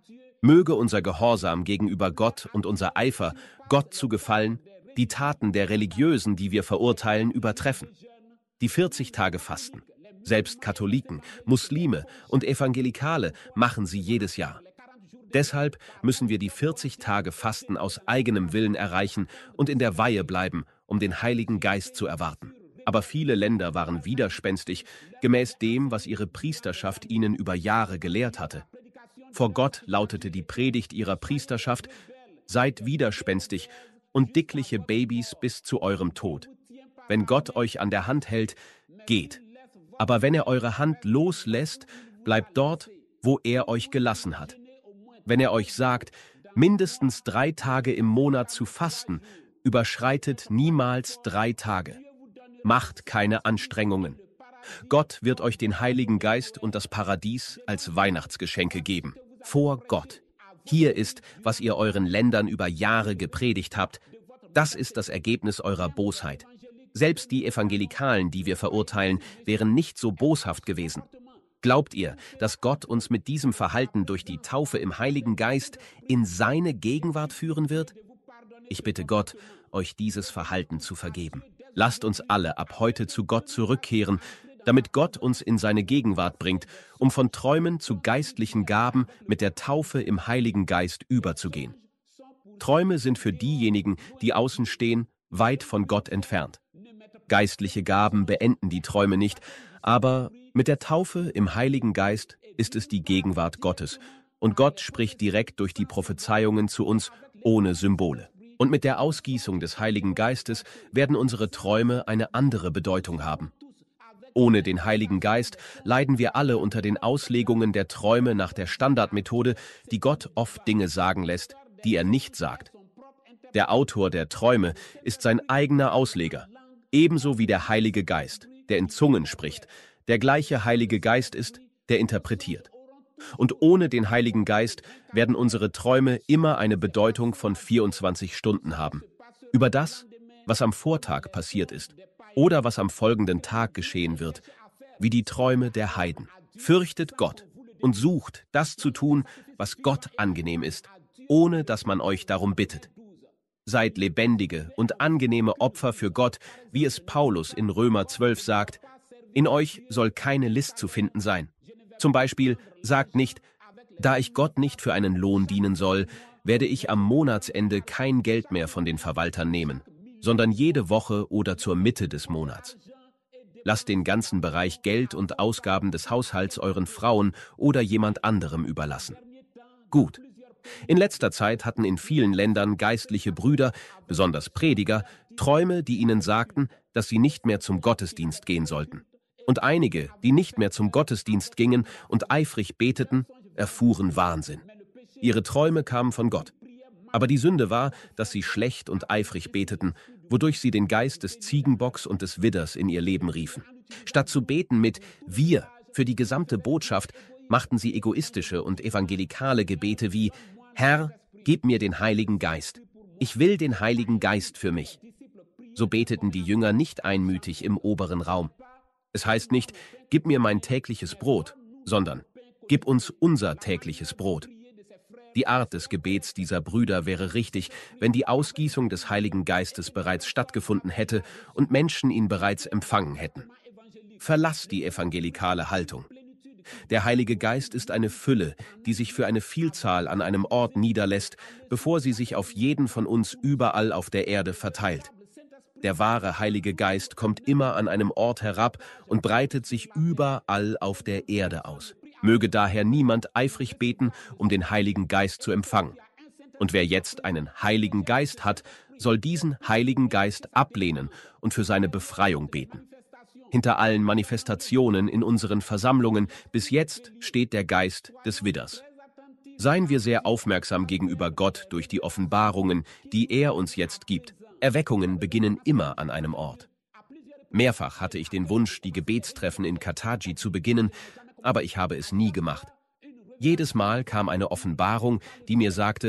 Möge unser Gehorsam gegenüber Gott und unser Eifer, Gott zu gefallen, die Taten der Religiösen, die wir verurteilen, übertreffen. Die vierzig Tage Fasten. Selbst Katholiken, Muslime und Evangelikale machen sie jedes Jahr. Deshalb müssen wir die vierzig Tage Fasten aus eigenem Willen erreichen und in der Weihe bleiben, um den Heiligen Geist zu erwarten. Aber viele Länder waren widerspenstig, gemäß dem, was ihre Priesterschaft ihnen über Jahre gelehrt hatte. Vor Gott lautete die Predigt ihrer Priesterschaft: Seid widerspenstig und dickliche Babys bis zu eurem Tod. Wenn Gott euch an der Hand hält, geht. Aber wenn er eure Hand loslässt, bleibt dort, wo er euch gelassen hat. Wenn er euch sagt, mindestens drei Tage im Monat zu fasten, überschreitet niemals drei Tage. Macht keine Anstrengungen. Gott wird euch den Heiligen Geist und das Paradies als Weihnachtsgeschenke geben. Vor Gott. Hier ist, was ihr euren Ländern über Jahre gepredigt habt. Das ist das Ergebnis eurer Bosheit. Selbst die Evangelikalen, die wir verurteilen, wären nicht so boshaft gewesen. Glaubt ihr, dass Gott uns mit diesem Verhalten durch die Taufe im Heiligen Geist in seine Gegenwart führen wird? Ich bitte Gott, euch dieses Verhalten zu vergeben. Lasst uns alle ab heute zu Gott zurückkehren, damit Gott uns in seine Gegenwart bringt, um von Träumen zu geistlichen Gaben mit der Taufe im Heiligen Geist überzugehen. Träume sind für diejenigen, die außen stehen, weit von Gott entfernt. Geistliche Gaben beenden die Träume nicht, aber mit der Taufe im Heiligen Geist ist es die Gegenwart Gottes, und Gott spricht direkt durch die Prophezeiungen zu uns ohne Symbole. Und mit der Ausgießung des Heiligen Geistes werden unsere Träume eine andere Bedeutung haben. Ohne den Heiligen Geist leiden wir alle unter den Auslegungen der Träume nach der Standardmethode, die Gott oft Dinge sagen lässt, die er nicht sagt. Der Autor der Träume ist sein eigener Ausleger, ebenso wie der Heilige Geist, der in Zungen spricht, der gleiche Heilige Geist ist, der interpretiert. Und ohne den Heiligen Geist werden unsere Träume immer eine Bedeutung von vierundzwanzig Stunden haben. Über das, was am Vortag passiert ist oder was am folgenden Tag geschehen wird, wie die Träume der Heiden. Fürchtet Gott und sucht, das zu tun, was Gott angenehm ist, ohne dass man euch darum bittet. Seid lebendige und angenehme Opfer für Gott, wie es Paulus in Römer zwölf sagt: In euch soll keine List zu finden sein. Zum Beispiel sagt nicht: Da ich Gott nicht für einen Lohn dienen soll, werde ich am Monatsende kein Geld mehr von den Verwaltern nehmen, sondern jede Woche oder zur Mitte des Monats. Lasst den ganzen Bereich Geld und Ausgaben des Haushalts euren Frauen oder jemand anderem überlassen. Gut. In letzter Zeit hatten in vielen Ländern geistliche Brüder, besonders Prediger, Träume, die ihnen sagten, dass sie nicht mehr zum Gottesdienst gehen sollten. Und einige, die nicht mehr zum Gottesdienst gingen und eifrig beteten, erfuhren Wahnsinn. Ihre Träume kamen von Gott. Aber die Sünde war, dass sie schlecht und eifrig beteten, wodurch sie den Geist des Ziegenbocks und des Widders in ihr Leben riefen. Statt zu beten mit „Wir“ für die gesamte Botschaft, machten sie egoistische und evangelikale Gebete wie „Herr, gib mir den Heiligen Geist. Ich will den Heiligen Geist für mich.“ So beteten die Jünger nicht einmütig im oberen Raum. Es heißt nicht, gib mir mein tägliches Brot, sondern gib uns unser tägliches Brot. Die Art des Gebets dieser Brüder wäre richtig, wenn die Ausgießung des Heiligen Geistes bereits stattgefunden hätte und Menschen ihn bereits empfangen hätten. Verlasst die evangelikale Haltung. Der Heilige Geist ist eine Fülle, die sich für eine Vielzahl an einem Ort niederlässt, bevor sie sich auf jeden von uns überall auf der Erde verteilt. Der wahre Heilige Geist kommt immer an einem Ort herab und breitet sich überall auf der Erde aus. Möge daher niemand eifrig beten, um den Heiligen Geist zu empfangen. Und wer jetzt einen Heiligen Geist hat, soll diesen Heiligen Geist ablehnen und für seine Befreiung beten. Hinter allen Manifestationen in unseren Versammlungen bis jetzt steht der Geist des Widders. Seien wir sehr aufmerksam gegenüber Gott durch die Offenbarungen, die er uns jetzt gibt. Erweckungen beginnen immer an einem Ort. Mehrfach hatte ich den Wunsch, die Gebetstreffen in Kataji zu beginnen, aber ich habe es nie gemacht. Jedes Mal kam eine Offenbarung, die mir sagte,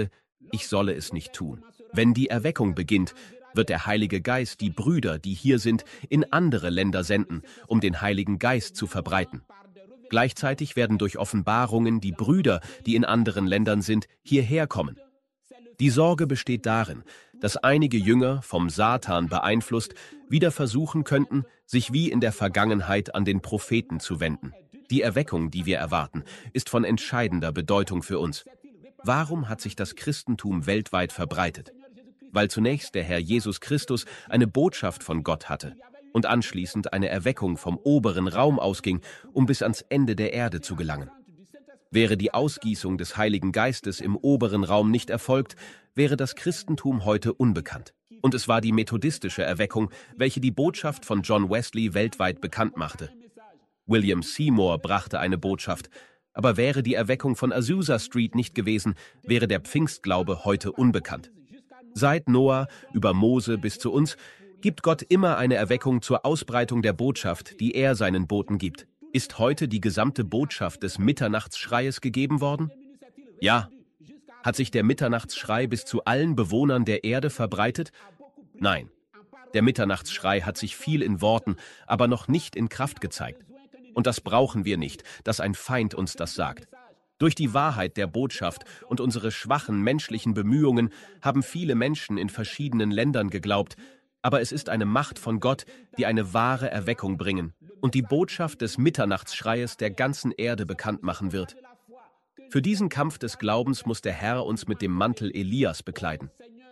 ich solle es nicht tun. Wenn die Erweckung beginnt, wird der Heilige Geist die Brüder, die hier sind, in andere Länder senden, um den Heiligen Geist zu verbreiten. Gleichzeitig werden durch Offenbarungen die Brüder, die in anderen Ländern sind, hierher kommen. Die Sorge besteht darin, dass einige Jünger, vom Satan beeinflusst, wieder versuchen könnten, sich wie in der Vergangenheit an den Propheten zu wenden. Die Erweckung, die wir erwarten, ist von entscheidender Bedeutung für uns. Warum hat sich das Christentum weltweit verbreitet? Weil zunächst der Herr Jesus Christus eine Botschaft von Gott hatte und anschließend eine Erweckung vom oberen Raum ausging, um bis ans Ende der Erde zu gelangen. Wäre die Ausgießung des Heiligen Geistes im oberen Raum nicht erfolgt, wäre das Christentum heute unbekannt. Und es war die methodistische Erweckung, welche die Botschaft von John Wesley weltweit bekannt machte. William Seymour brachte eine Botschaft, aber wäre die Erweckung von Azusa Street nicht gewesen, wäre der Pfingstglaube heute unbekannt. Seit Noah über Mose bis zu uns gibt Gott immer eine Erweckung zur Ausbreitung der Botschaft, die er seinen Boten gibt. Ist heute die gesamte Botschaft des Mitternachtsschreies gegeben worden? Ja. Hat sich der Mitternachtsschrei bis zu allen Bewohnern der Erde verbreitet? Nein. Der Mitternachtsschrei hat sich viel in Worten, aber noch nicht in Kraft gezeigt. Und das brauchen wir nicht, dass ein Feind uns das sagt. Durch die Wahrheit der Botschaft und unsere schwachen menschlichen Bemühungen haben viele Menschen in verschiedenen Ländern geglaubt, aber es ist eine Macht von Gott, die eine wahre Erweckung bringen und die Botschaft des Mitternachtsschreies der ganzen Erde bekannt machen wird. Für diesen Kampf des Glaubens muss der Herr uns mit dem Mantel Elias bekleiden.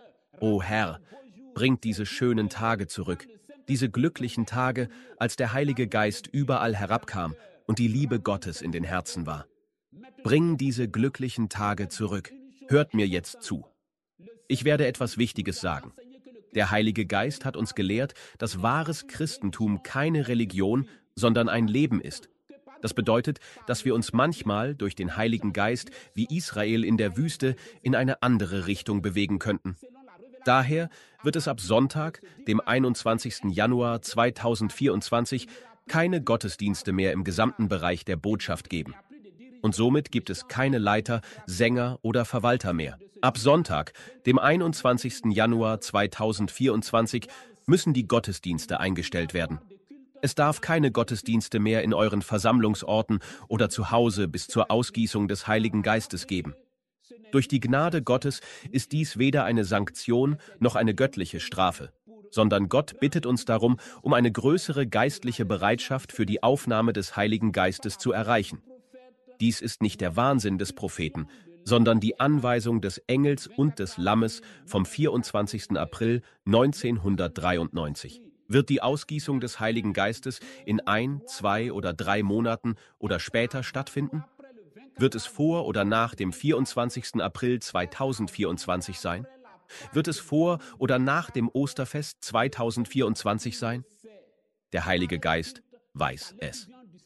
O Herr, bringt diese schönen Tage zurück, diese glücklichen Tage, als der Heilige Geist überall herabkam und die Liebe Gottes in den Herzen war. Bring diese glücklichen Tage zurück. Hört mir jetzt zu. Ich werde etwas Wichtiges sagen. Der Heilige Geist hat uns gelehrt, dass wahres Christentum keine Religion, sondern ein Leben ist. Das bedeutet, dass wir uns manchmal durch den Heiligen Geist, wie Israel in der Wüste, in eine andere Richtung bewegen könnten. Daher wird es ab Sonntag, dem einundzwanzigsten Januar zweitausendvierundzwanzig, keine Gottesdienste mehr im gesamten Bereich der Botschaft geben. Und somit gibt es keine Leiter, Sänger oder Verwalter mehr. Ab Sonntag, dem einundzwanzigsten Januar zweitausendvierundzwanzig, müssen die Gottesdienste eingestellt werden. Es darf keine Gottesdienste mehr in euren Versammlungsorten oder zu Hause bis zur Ausgießung des Heiligen Geistes geben. Durch die Gnade Gottes ist dies weder eine Sanktion noch eine göttliche Strafe, sondern Gott bittet uns darum, um eine größere geistliche Bereitschaft für die Aufnahme des Heiligen Geistes zu erreichen. Dies ist nicht der Wahnsinn des Propheten, sondern die Anweisung des Engels und des Lammes vom vierundzwanzigsten April neunzehnhundertdreiundneunzig. Wird die Ausgießung des Heiligen Geistes in ein, zwei oder drei Monaten oder später stattfinden? Wird es vor oder nach dem vierundzwanzigsten April zweitausendvierundzwanzig sein? Wird es vor oder nach dem Osterfest zweitausendvierundzwanzig sein? Der Heilige Geist weiß es.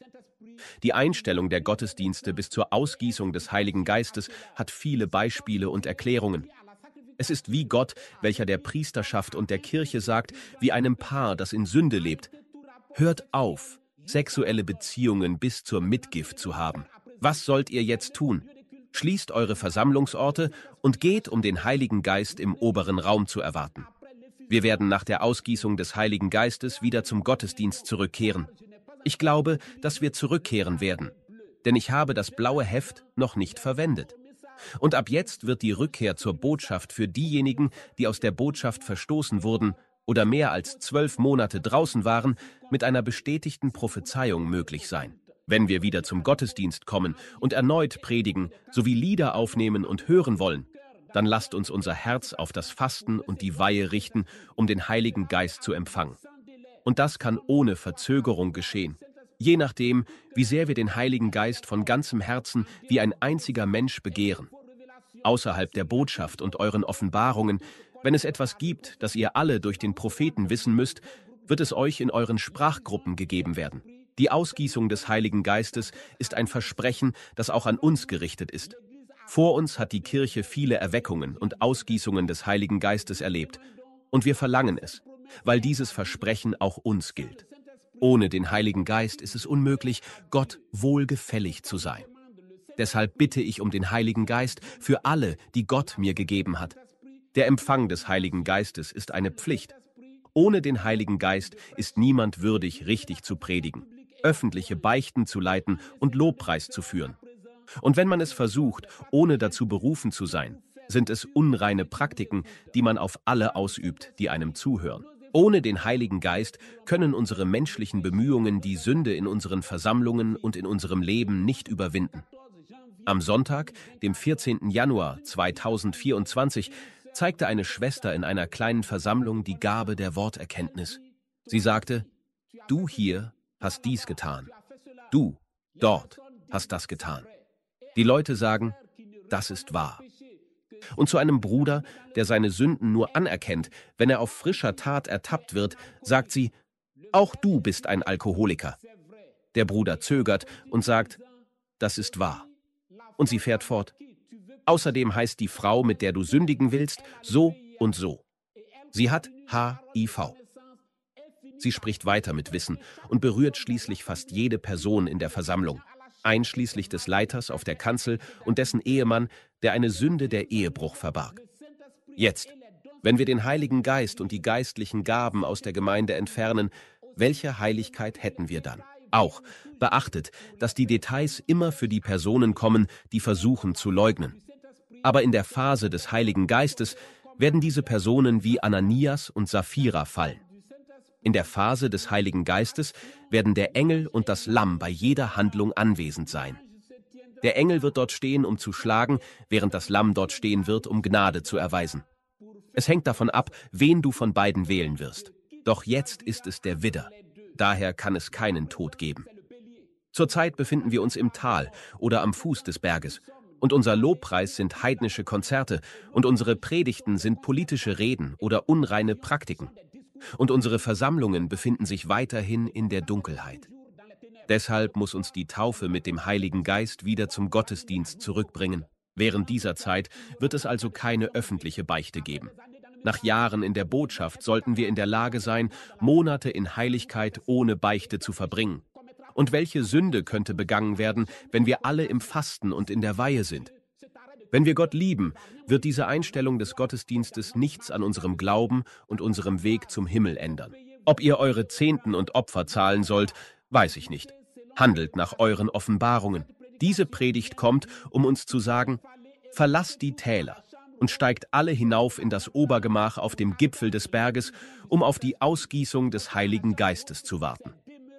Die Einstellung der Gottesdienste bis zur Ausgießung des Heiligen Geistes hat viele Beispiele und Erklärungen. Es ist wie Gott, welcher der Priesterschaft und der Kirche sagt, wie einem Paar, das in Sünde lebt: Hört auf, sexuelle Beziehungen bis zur Mitgift zu haben. Was sollt ihr jetzt tun? Schließt eure Versammlungsorte und geht, um den Heiligen Geist im oberen Raum zu erwarten. Wir werden nach der Ausgießung des Heiligen Geistes wieder zum Gottesdienst zurückkehren. Ich glaube, dass wir zurückkehren werden, denn ich habe das blaue Heft noch nicht verwendet. Und ab jetzt wird die Rückkehr zur Botschaft für diejenigen, die aus der Botschaft verstoßen wurden oder mehr als zwölf Monate draußen waren, mit einer bestätigten Prophezeiung möglich sein. Wenn wir wieder zum Gottesdienst kommen und erneut predigen, sowie Lieder aufnehmen und hören wollen, dann lasst uns unser Herz auf das Fasten und die Weihe richten, um den Heiligen Geist zu empfangen. Und das kann ohne Verzögerung geschehen, je nachdem, wie sehr wir den Heiligen Geist von ganzem Herzen wie ein einziger Mensch begehren. Außerhalb der Botschaft und euren Offenbarungen, wenn es etwas gibt, das ihr alle durch den Propheten wissen müsst, wird es euch in euren Sprachgruppen gegeben werden. Die Ausgießung des Heiligen Geistes ist ein Versprechen, das auch an uns gerichtet ist. Vor uns hat die Kirche viele Erweckungen und Ausgießungen des Heiligen Geistes erlebt. Und wir verlangen es, weil dieses Versprechen auch uns gilt. Ohne den Heiligen Geist ist es unmöglich, Gott wohlgefällig zu sein. Deshalb bitte ich um den Heiligen Geist für alle, die Gott mir gegeben hat. Der Empfang des Heiligen Geistes ist eine Pflicht. Ohne den Heiligen Geist ist niemand würdig, richtig zu predigen, öffentliche Beichten zu leiten und Lobpreis zu führen. Und wenn man es versucht, ohne dazu berufen zu sein, sind es unreine Praktiken, die man auf alle ausübt, die einem zuhören. Ohne den Heiligen Geist können unsere menschlichen Bemühungen die Sünde in unseren Versammlungen und in unserem Leben nicht überwinden. Am Sonntag, dem vierzehnten Januar zweitausendvierundzwanzig, zeigte eine Schwester in einer kleinen Versammlung die Gabe der Worterkenntnis. Sie sagte: Du hier hast dies getan. Du dort hast das getan. Die Leute sagen: Das ist wahr. Und zu einem Bruder, der seine Sünden nur anerkennt, wenn er auf frischer Tat ertappt wird, sagt sie: Auch du bist ein Alkoholiker. Der Bruder zögert und sagt: Das ist wahr. Und sie fährt fort: Außerdem heißt die Frau, mit der du sündigen willst, so und so. Sie hat H I V. Sie spricht weiter mit Wissen und berührt schließlich fast jede Person in der Versammlung, einschließlich des Leiters auf der Kanzel und dessen Ehemann, der eine Sünde der Ehebruch verbarg. Jetzt, wenn wir den Heiligen Geist und die geistlichen Gaben aus der Gemeinde entfernen, welche Heiligkeit hätten wir dann? Auch beachtet, dass die Details immer für die Personen kommen, die versuchen zu leugnen. Aber in der Phase des Heiligen Geistes werden diese Personen wie Ananias und Sapphira fallen. In der Phase des Heiligen Geistes werden der Engel und das Lamm bei jeder Handlung anwesend sein. Der Engel wird dort stehen, um zu schlagen, während das Lamm dort stehen wird, um Gnade zu erweisen. Es hängt davon ab, wen du von beiden wählen wirst. Doch jetzt ist es der Widder. Daher kann es keinen Tod geben. Zurzeit befinden wir uns im Tal oder am Fuß des Berges. Und unser Lobpreis sind heidnische Konzerte und unsere Predigten sind politische Reden oder unreine Praktiken. Und unsere Versammlungen befinden sich weiterhin in der Dunkelheit. Deshalb muss uns die Taufe mit dem Heiligen Geist wieder zum Gottesdienst zurückbringen. Während dieser Zeit wird es also keine öffentliche Beichte geben. Nach Jahren in der Botschaft sollten wir in der Lage sein, Monate in Heiligkeit ohne Beichte zu verbringen. Und welche Sünde könnte begangen werden, wenn wir alle im Fasten und in der Weihe sind? Wenn wir Gott lieben, wird diese Einstellung des Gottesdienstes nichts an unserem Glauben und unserem Weg zum Himmel ändern. Ob ihr eure Zehnten und Opfer zahlen sollt, weiß ich nicht. Handelt nach euren Offenbarungen. Diese Predigt kommt, um uns zu sagen: Verlasst die Täler und steigt alle hinauf in das Obergemach auf dem Gipfel des Berges, um auf die Ausgießung des Heiligen Geistes zu warten.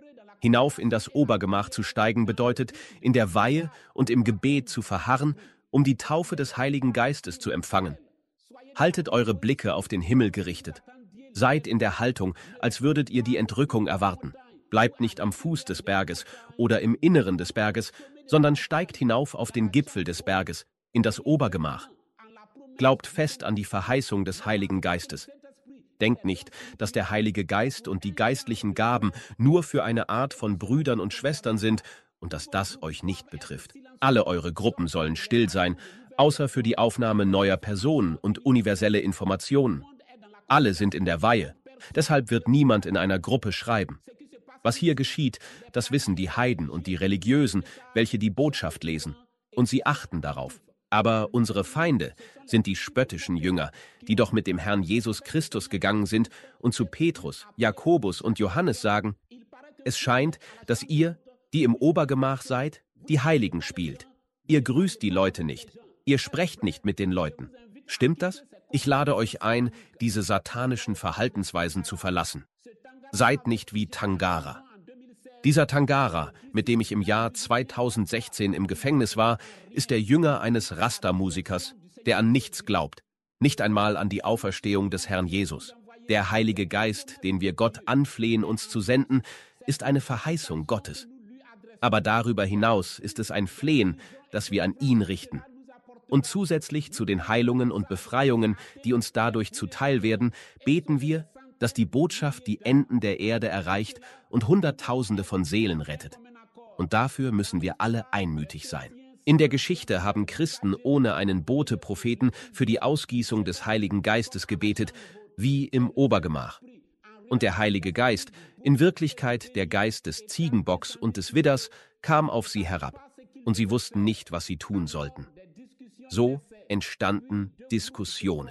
Hinauf in das Obergemach zu steigen bedeutet, in der Weihe und im Gebet zu verharren, um die Taufe des Heiligen Geistes zu empfangen. Haltet eure Blicke auf den Himmel gerichtet. Seid in der Haltung, als würdet ihr die Entrückung erwarten. Bleibt nicht am Fuß des Berges oder im Inneren des Berges, sondern steigt hinauf auf den Gipfel des Berges, in das Obergemach. Glaubt fest an die Verheißung des Heiligen Geistes. Denkt nicht, dass der Heilige Geist und die geistlichen Gaben nur für eine Art von Brüdern und Schwestern sind und dass das euch nicht betrifft. Alle eure Gruppen sollen still sein, außer für die Aufnahme neuer Personen und universelle Informationen. Alle sind in der Weihe, deshalb wird niemand in einer Gruppe schreiben. Was hier geschieht, das wissen die Heiden und die Religiösen, welche die Botschaft lesen, und sie achten darauf. Aber unsere Feinde sind die spöttischen Jünger, die doch mit dem Herrn Jesus Christus gegangen sind und zu Petrus, Jakobus und Johannes sagen: Es scheint, dass ihr, die im Obergemach seid, die Heiligen spielt. Ihr grüßt die Leute nicht. Ihr sprecht nicht mit den Leuten. Stimmt das? Ich lade euch ein, diese satanischen Verhaltensweisen zu verlassen. Seid nicht wie Tangara. Dieser Tangara, mit dem ich im Jahr zweitausendsechzehn im Gefängnis war, ist der Jünger eines Rasta-Musikers, der an nichts glaubt, nicht einmal an die Auferstehung des Herrn Jesus. Der Heilige Geist, den wir Gott anflehen, uns zu senden, ist eine Verheißung Gottes. Aber darüber hinaus ist es ein Flehen, das wir an ihn richten. Und zusätzlich zu den Heilungen und Befreiungen, die uns dadurch zuteil werden, beten wir, dass die Botschaft die Enden der Erde erreicht und Hunderttausende von Seelen rettet. Und dafür müssen wir alle einmütig sein. In der Geschichte haben Christen ohne einen Bote-Propheten für die Ausgießung des Heiligen Geistes gebetet, wie im Obergemach. Und der Heilige Geist, in Wirklichkeit der Geist des Ziegenbocks und des Widders, kam auf sie herab. und sie wussten nicht, was sie tun sollten. So entstanden Diskussionen.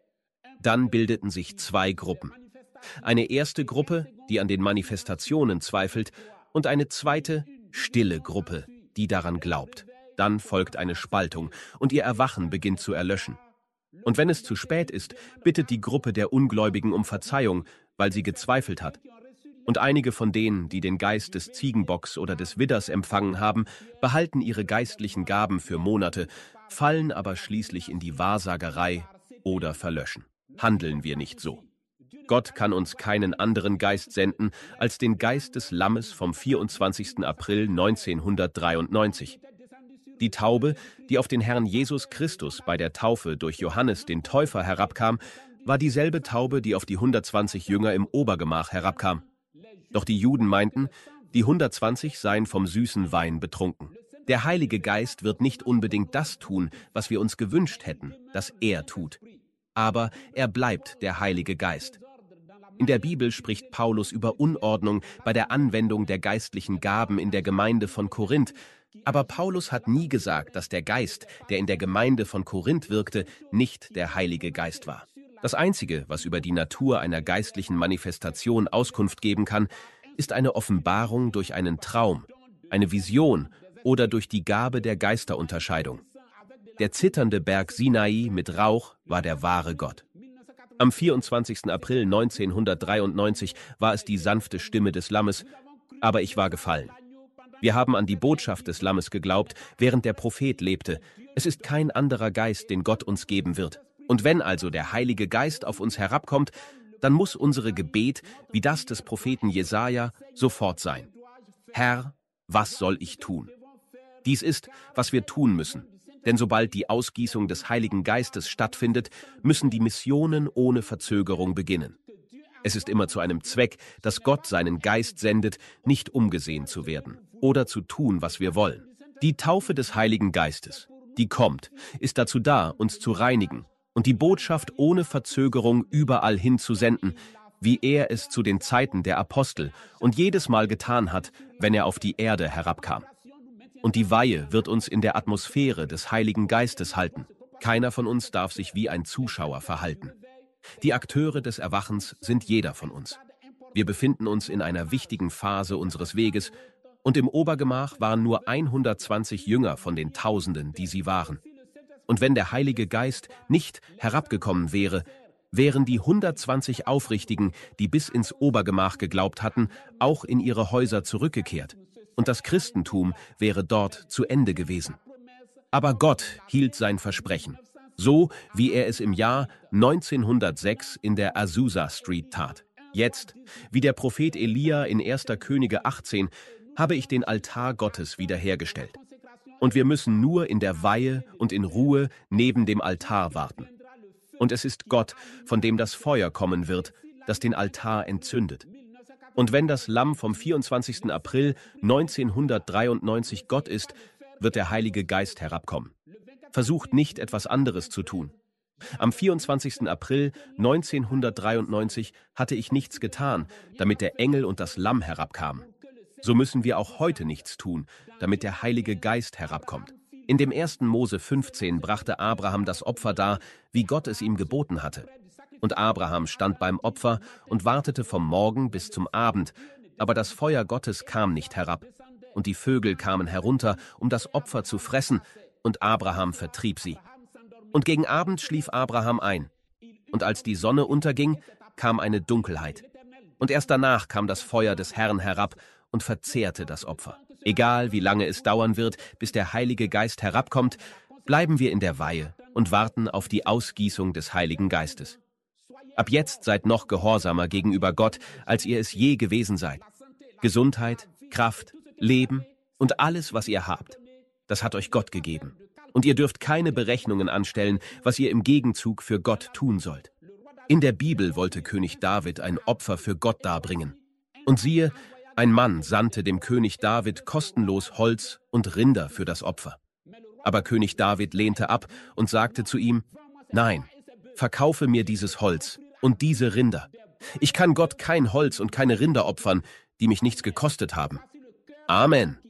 Dann bildeten sich zwei Gruppen. Eine erste Gruppe, die an den Manifestationen zweifelt, und eine zweite, stille Gruppe, die daran glaubt. Dann folgt eine Spaltung und ihr Erwachen beginnt zu erlöschen. Und wenn es zu spät ist, bittet die Gruppe der Ungläubigen um Verzeihung, weil sie gezweifelt hat. Und einige von denen, die den Geist des Ziegenbocks oder des Widders empfangen haben, behalten ihre geistlichen Gaben für Monate, fallen aber schließlich in die Wahrsagerei oder verlöschen. Handeln wir nicht so. Gott kann uns keinen anderen Geist senden als den Geist des Lammes vom vierundzwanzigsten April neunzehnhundertdreiundneunzig. Die Taube, die auf den Herrn Jesus Christus bei der Taufe durch Johannes den Täufer herabkam, war dieselbe Taube, die auf die hundertzwanzig Jünger im Obergemach herabkam. Doch die Juden meinten, die hundertzwanzig seien vom süßen Wein betrunken. Der Heilige Geist wird nicht unbedingt das tun, was wir uns gewünscht hätten, dass er tut. Aber er bleibt der Heilige Geist. In der Bibel spricht Paulus über Unordnung bei der Anwendung der geistlichen Gaben in der Gemeinde von Korinth. Aber Paulus hat nie gesagt, dass der Geist, der in der Gemeinde von Korinth wirkte, nicht der Heilige Geist war. Das Einzige, was über die Natur einer geistlichen Manifestation Auskunft geben kann, ist eine Offenbarung durch einen Traum, eine Vision oder durch die Gabe der Geisterunterscheidung. Der zitternde Berg Sinai mit Rauch war der wahre Gott. Am vierundzwanzigsten April neunzehnhundertdreiundneunzig war es die sanfte Stimme des Lammes, aber ich war gefallen. Wir haben an die Botschaft des Lammes geglaubt, während der Prophet lebte. Es ist kein anderer Geist, den Gott uns geben wird. Und wenn also der Heilige Geist auf uns herabkommt, dann muss unsere Gebet, wie das des Propheten Jesaja, sofort sein. Herr, was soll ich tun? Dies ist, was wir tun müssen. Denn sobald die Ausgießung des Heiligen Geistes stattfindet, müssen die Missionen ohne Verzögerung beginnen. Es ist immer zu einem Zweck, dass Gott seinen Geist sendet, nicht umgesehen zu werden oder zu tun, was wir wollen. Die Taufe des Heiligen Geistes, die kommt, ist dazu da, uns zu reinigen und die Botschaft ohne Verzögerung überall hin zu senden, wie er es zu den Zeiten der Apostel und jedes Mal getan hat, wenn er auf die Erde herabkam. Und die Weihe wird uns in der Atmosphäre des Heiligen Geistes halten. Keiner von uns darf sich wie ein Zuschauer verhalten. Die Akteure des Erwachens sind jeder von uns. Wir befinden uns in einer wichtigen Phase unseres Weges und im Obergemach waren nur hundertzwanzig Jünger von den Tausenden, die sie waren. Und wenn der Heilige Geist nicht herabgekommen wäre, wären die hundertzwanzig Aufrichtigen, die bis ins Obergemach geglaubt hatten, auch in ihre Häuser zurückgekehrt. Und das Christentum wäre dort zu Ende gewesen. Aber Gott hielt sein Versprechen, so wie er es im Jahr neunzehnhundertsechs in der Azusa Street tat. Jetzt, wie der Prophet Elia in erster Könige achtzehn, habe ich den Altar Gottes wiederhergestellt. Und wir müssen nur in der Weihe und in Ruhe neben dem Altar warten. Und es ist Gott, von dem das Feuer kommen wird, das den Altar entzündet. Und wenn das Lamm vom vierundzwanzigsten April neunzehnhundertdreiundneunzig Gott ist, wird der Heilige Geist herabkommen. Versucht nicht, etwas anderes zu tun. Am vierundzwanzigsten April neunzehnhundertdreiundneunzig hatte ich nichts getan, damit der Engel und das Lamm herabkamen. So müssen wir auch heute nichts tun, damit der Heilige Geist herabkommt. In dem ersten Mose fünfzehn brachte Abraham das Opfer dar, wie Gott es ihm geboten hatte. Und Abraham stand beim Opfer und wartete vom Morgen bis zum Abend, aber das Feuer Gottes kam nicht herab. Und die Vögel kamen herunter, um das Opfer zu fressen, und Abraham vertrieb sie. Und gegen Abend schlief Abraham ein. Und als die Sonne unterging, kam eine Dunkelheit. Und erst danach kam das Feuer des Herrn herab und verzehrte das Opfer. Egal, wie lange es dauern wird, bis der Heilige Geist herabkommt, bleiben wir in der Weihe und warten auf die Ausgießung des Heiligen Geistes. Ab jetzt seid noch gehorsamer gegenüber Gott, als ihr es je gewesen seid. Gesundheit, Kraft, Leben und alles, was ihr habt, das hat euch Gott gegeben. Und ihr dürft keine Berechnungen anstellen, was ihr im Gegenzug für Gott tun sollt. In der Bibel wollte König David ein Opfer für Gott darbringen. Und siehe, ein Mann sandte dem König David kostenlos Holz und Rinder für das Opfer. Aber König David lehnte ab und sagte zu ihm: Nein, verkaufe mir dieses Holz und diese Rinder. Ich kann Gott kein Holz und keine Rinder opfern, die mich nichts gekostet haben. Amen.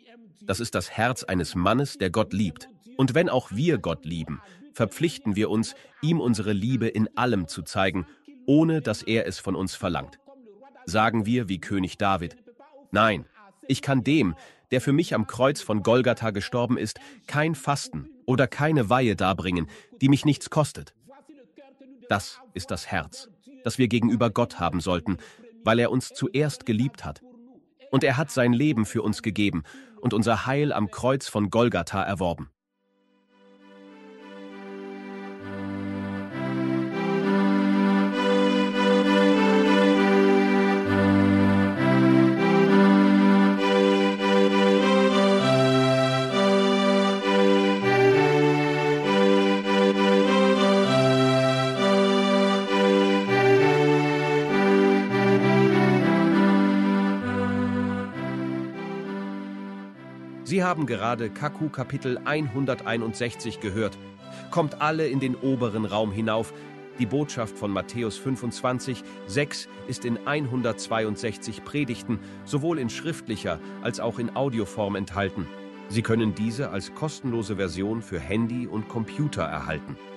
Das ist das Herz eines Mannes, der Gott liebt. Und wenn auch wir Gott lieben, verpflichten wir uns, ihm unsere Liebe in allem zu zeigen, ohne dass er es von uns verlangt. Sagen wir wie König David: Nein, ich kann dem, der für mich am Kreuz von Golgatha gestorben ist, kein Fasten oder keine Weihe darbringen, die mich nichts kostet. Das ist das Herz, das wir gegenüber Gott haben sollten, weil er uns zuerst geliebt hat. Und er hat sein Leben für uns gegeben und unser Heil am Kreuz von Golgatha erworben. Sie haben gerade Kaku Kapitel hunderteinundsechzig gehört. Kommt alle in den oberen Raum hinauf. Die Botschaft von Matthäus fünfundzwanzig, sechs ist in hundertzweiundsechzig Predigten, sowohl in schriftlicher als auch in Audioform enthalten. Sie können diese als kostenlose Version für Handy und Computer erhalten.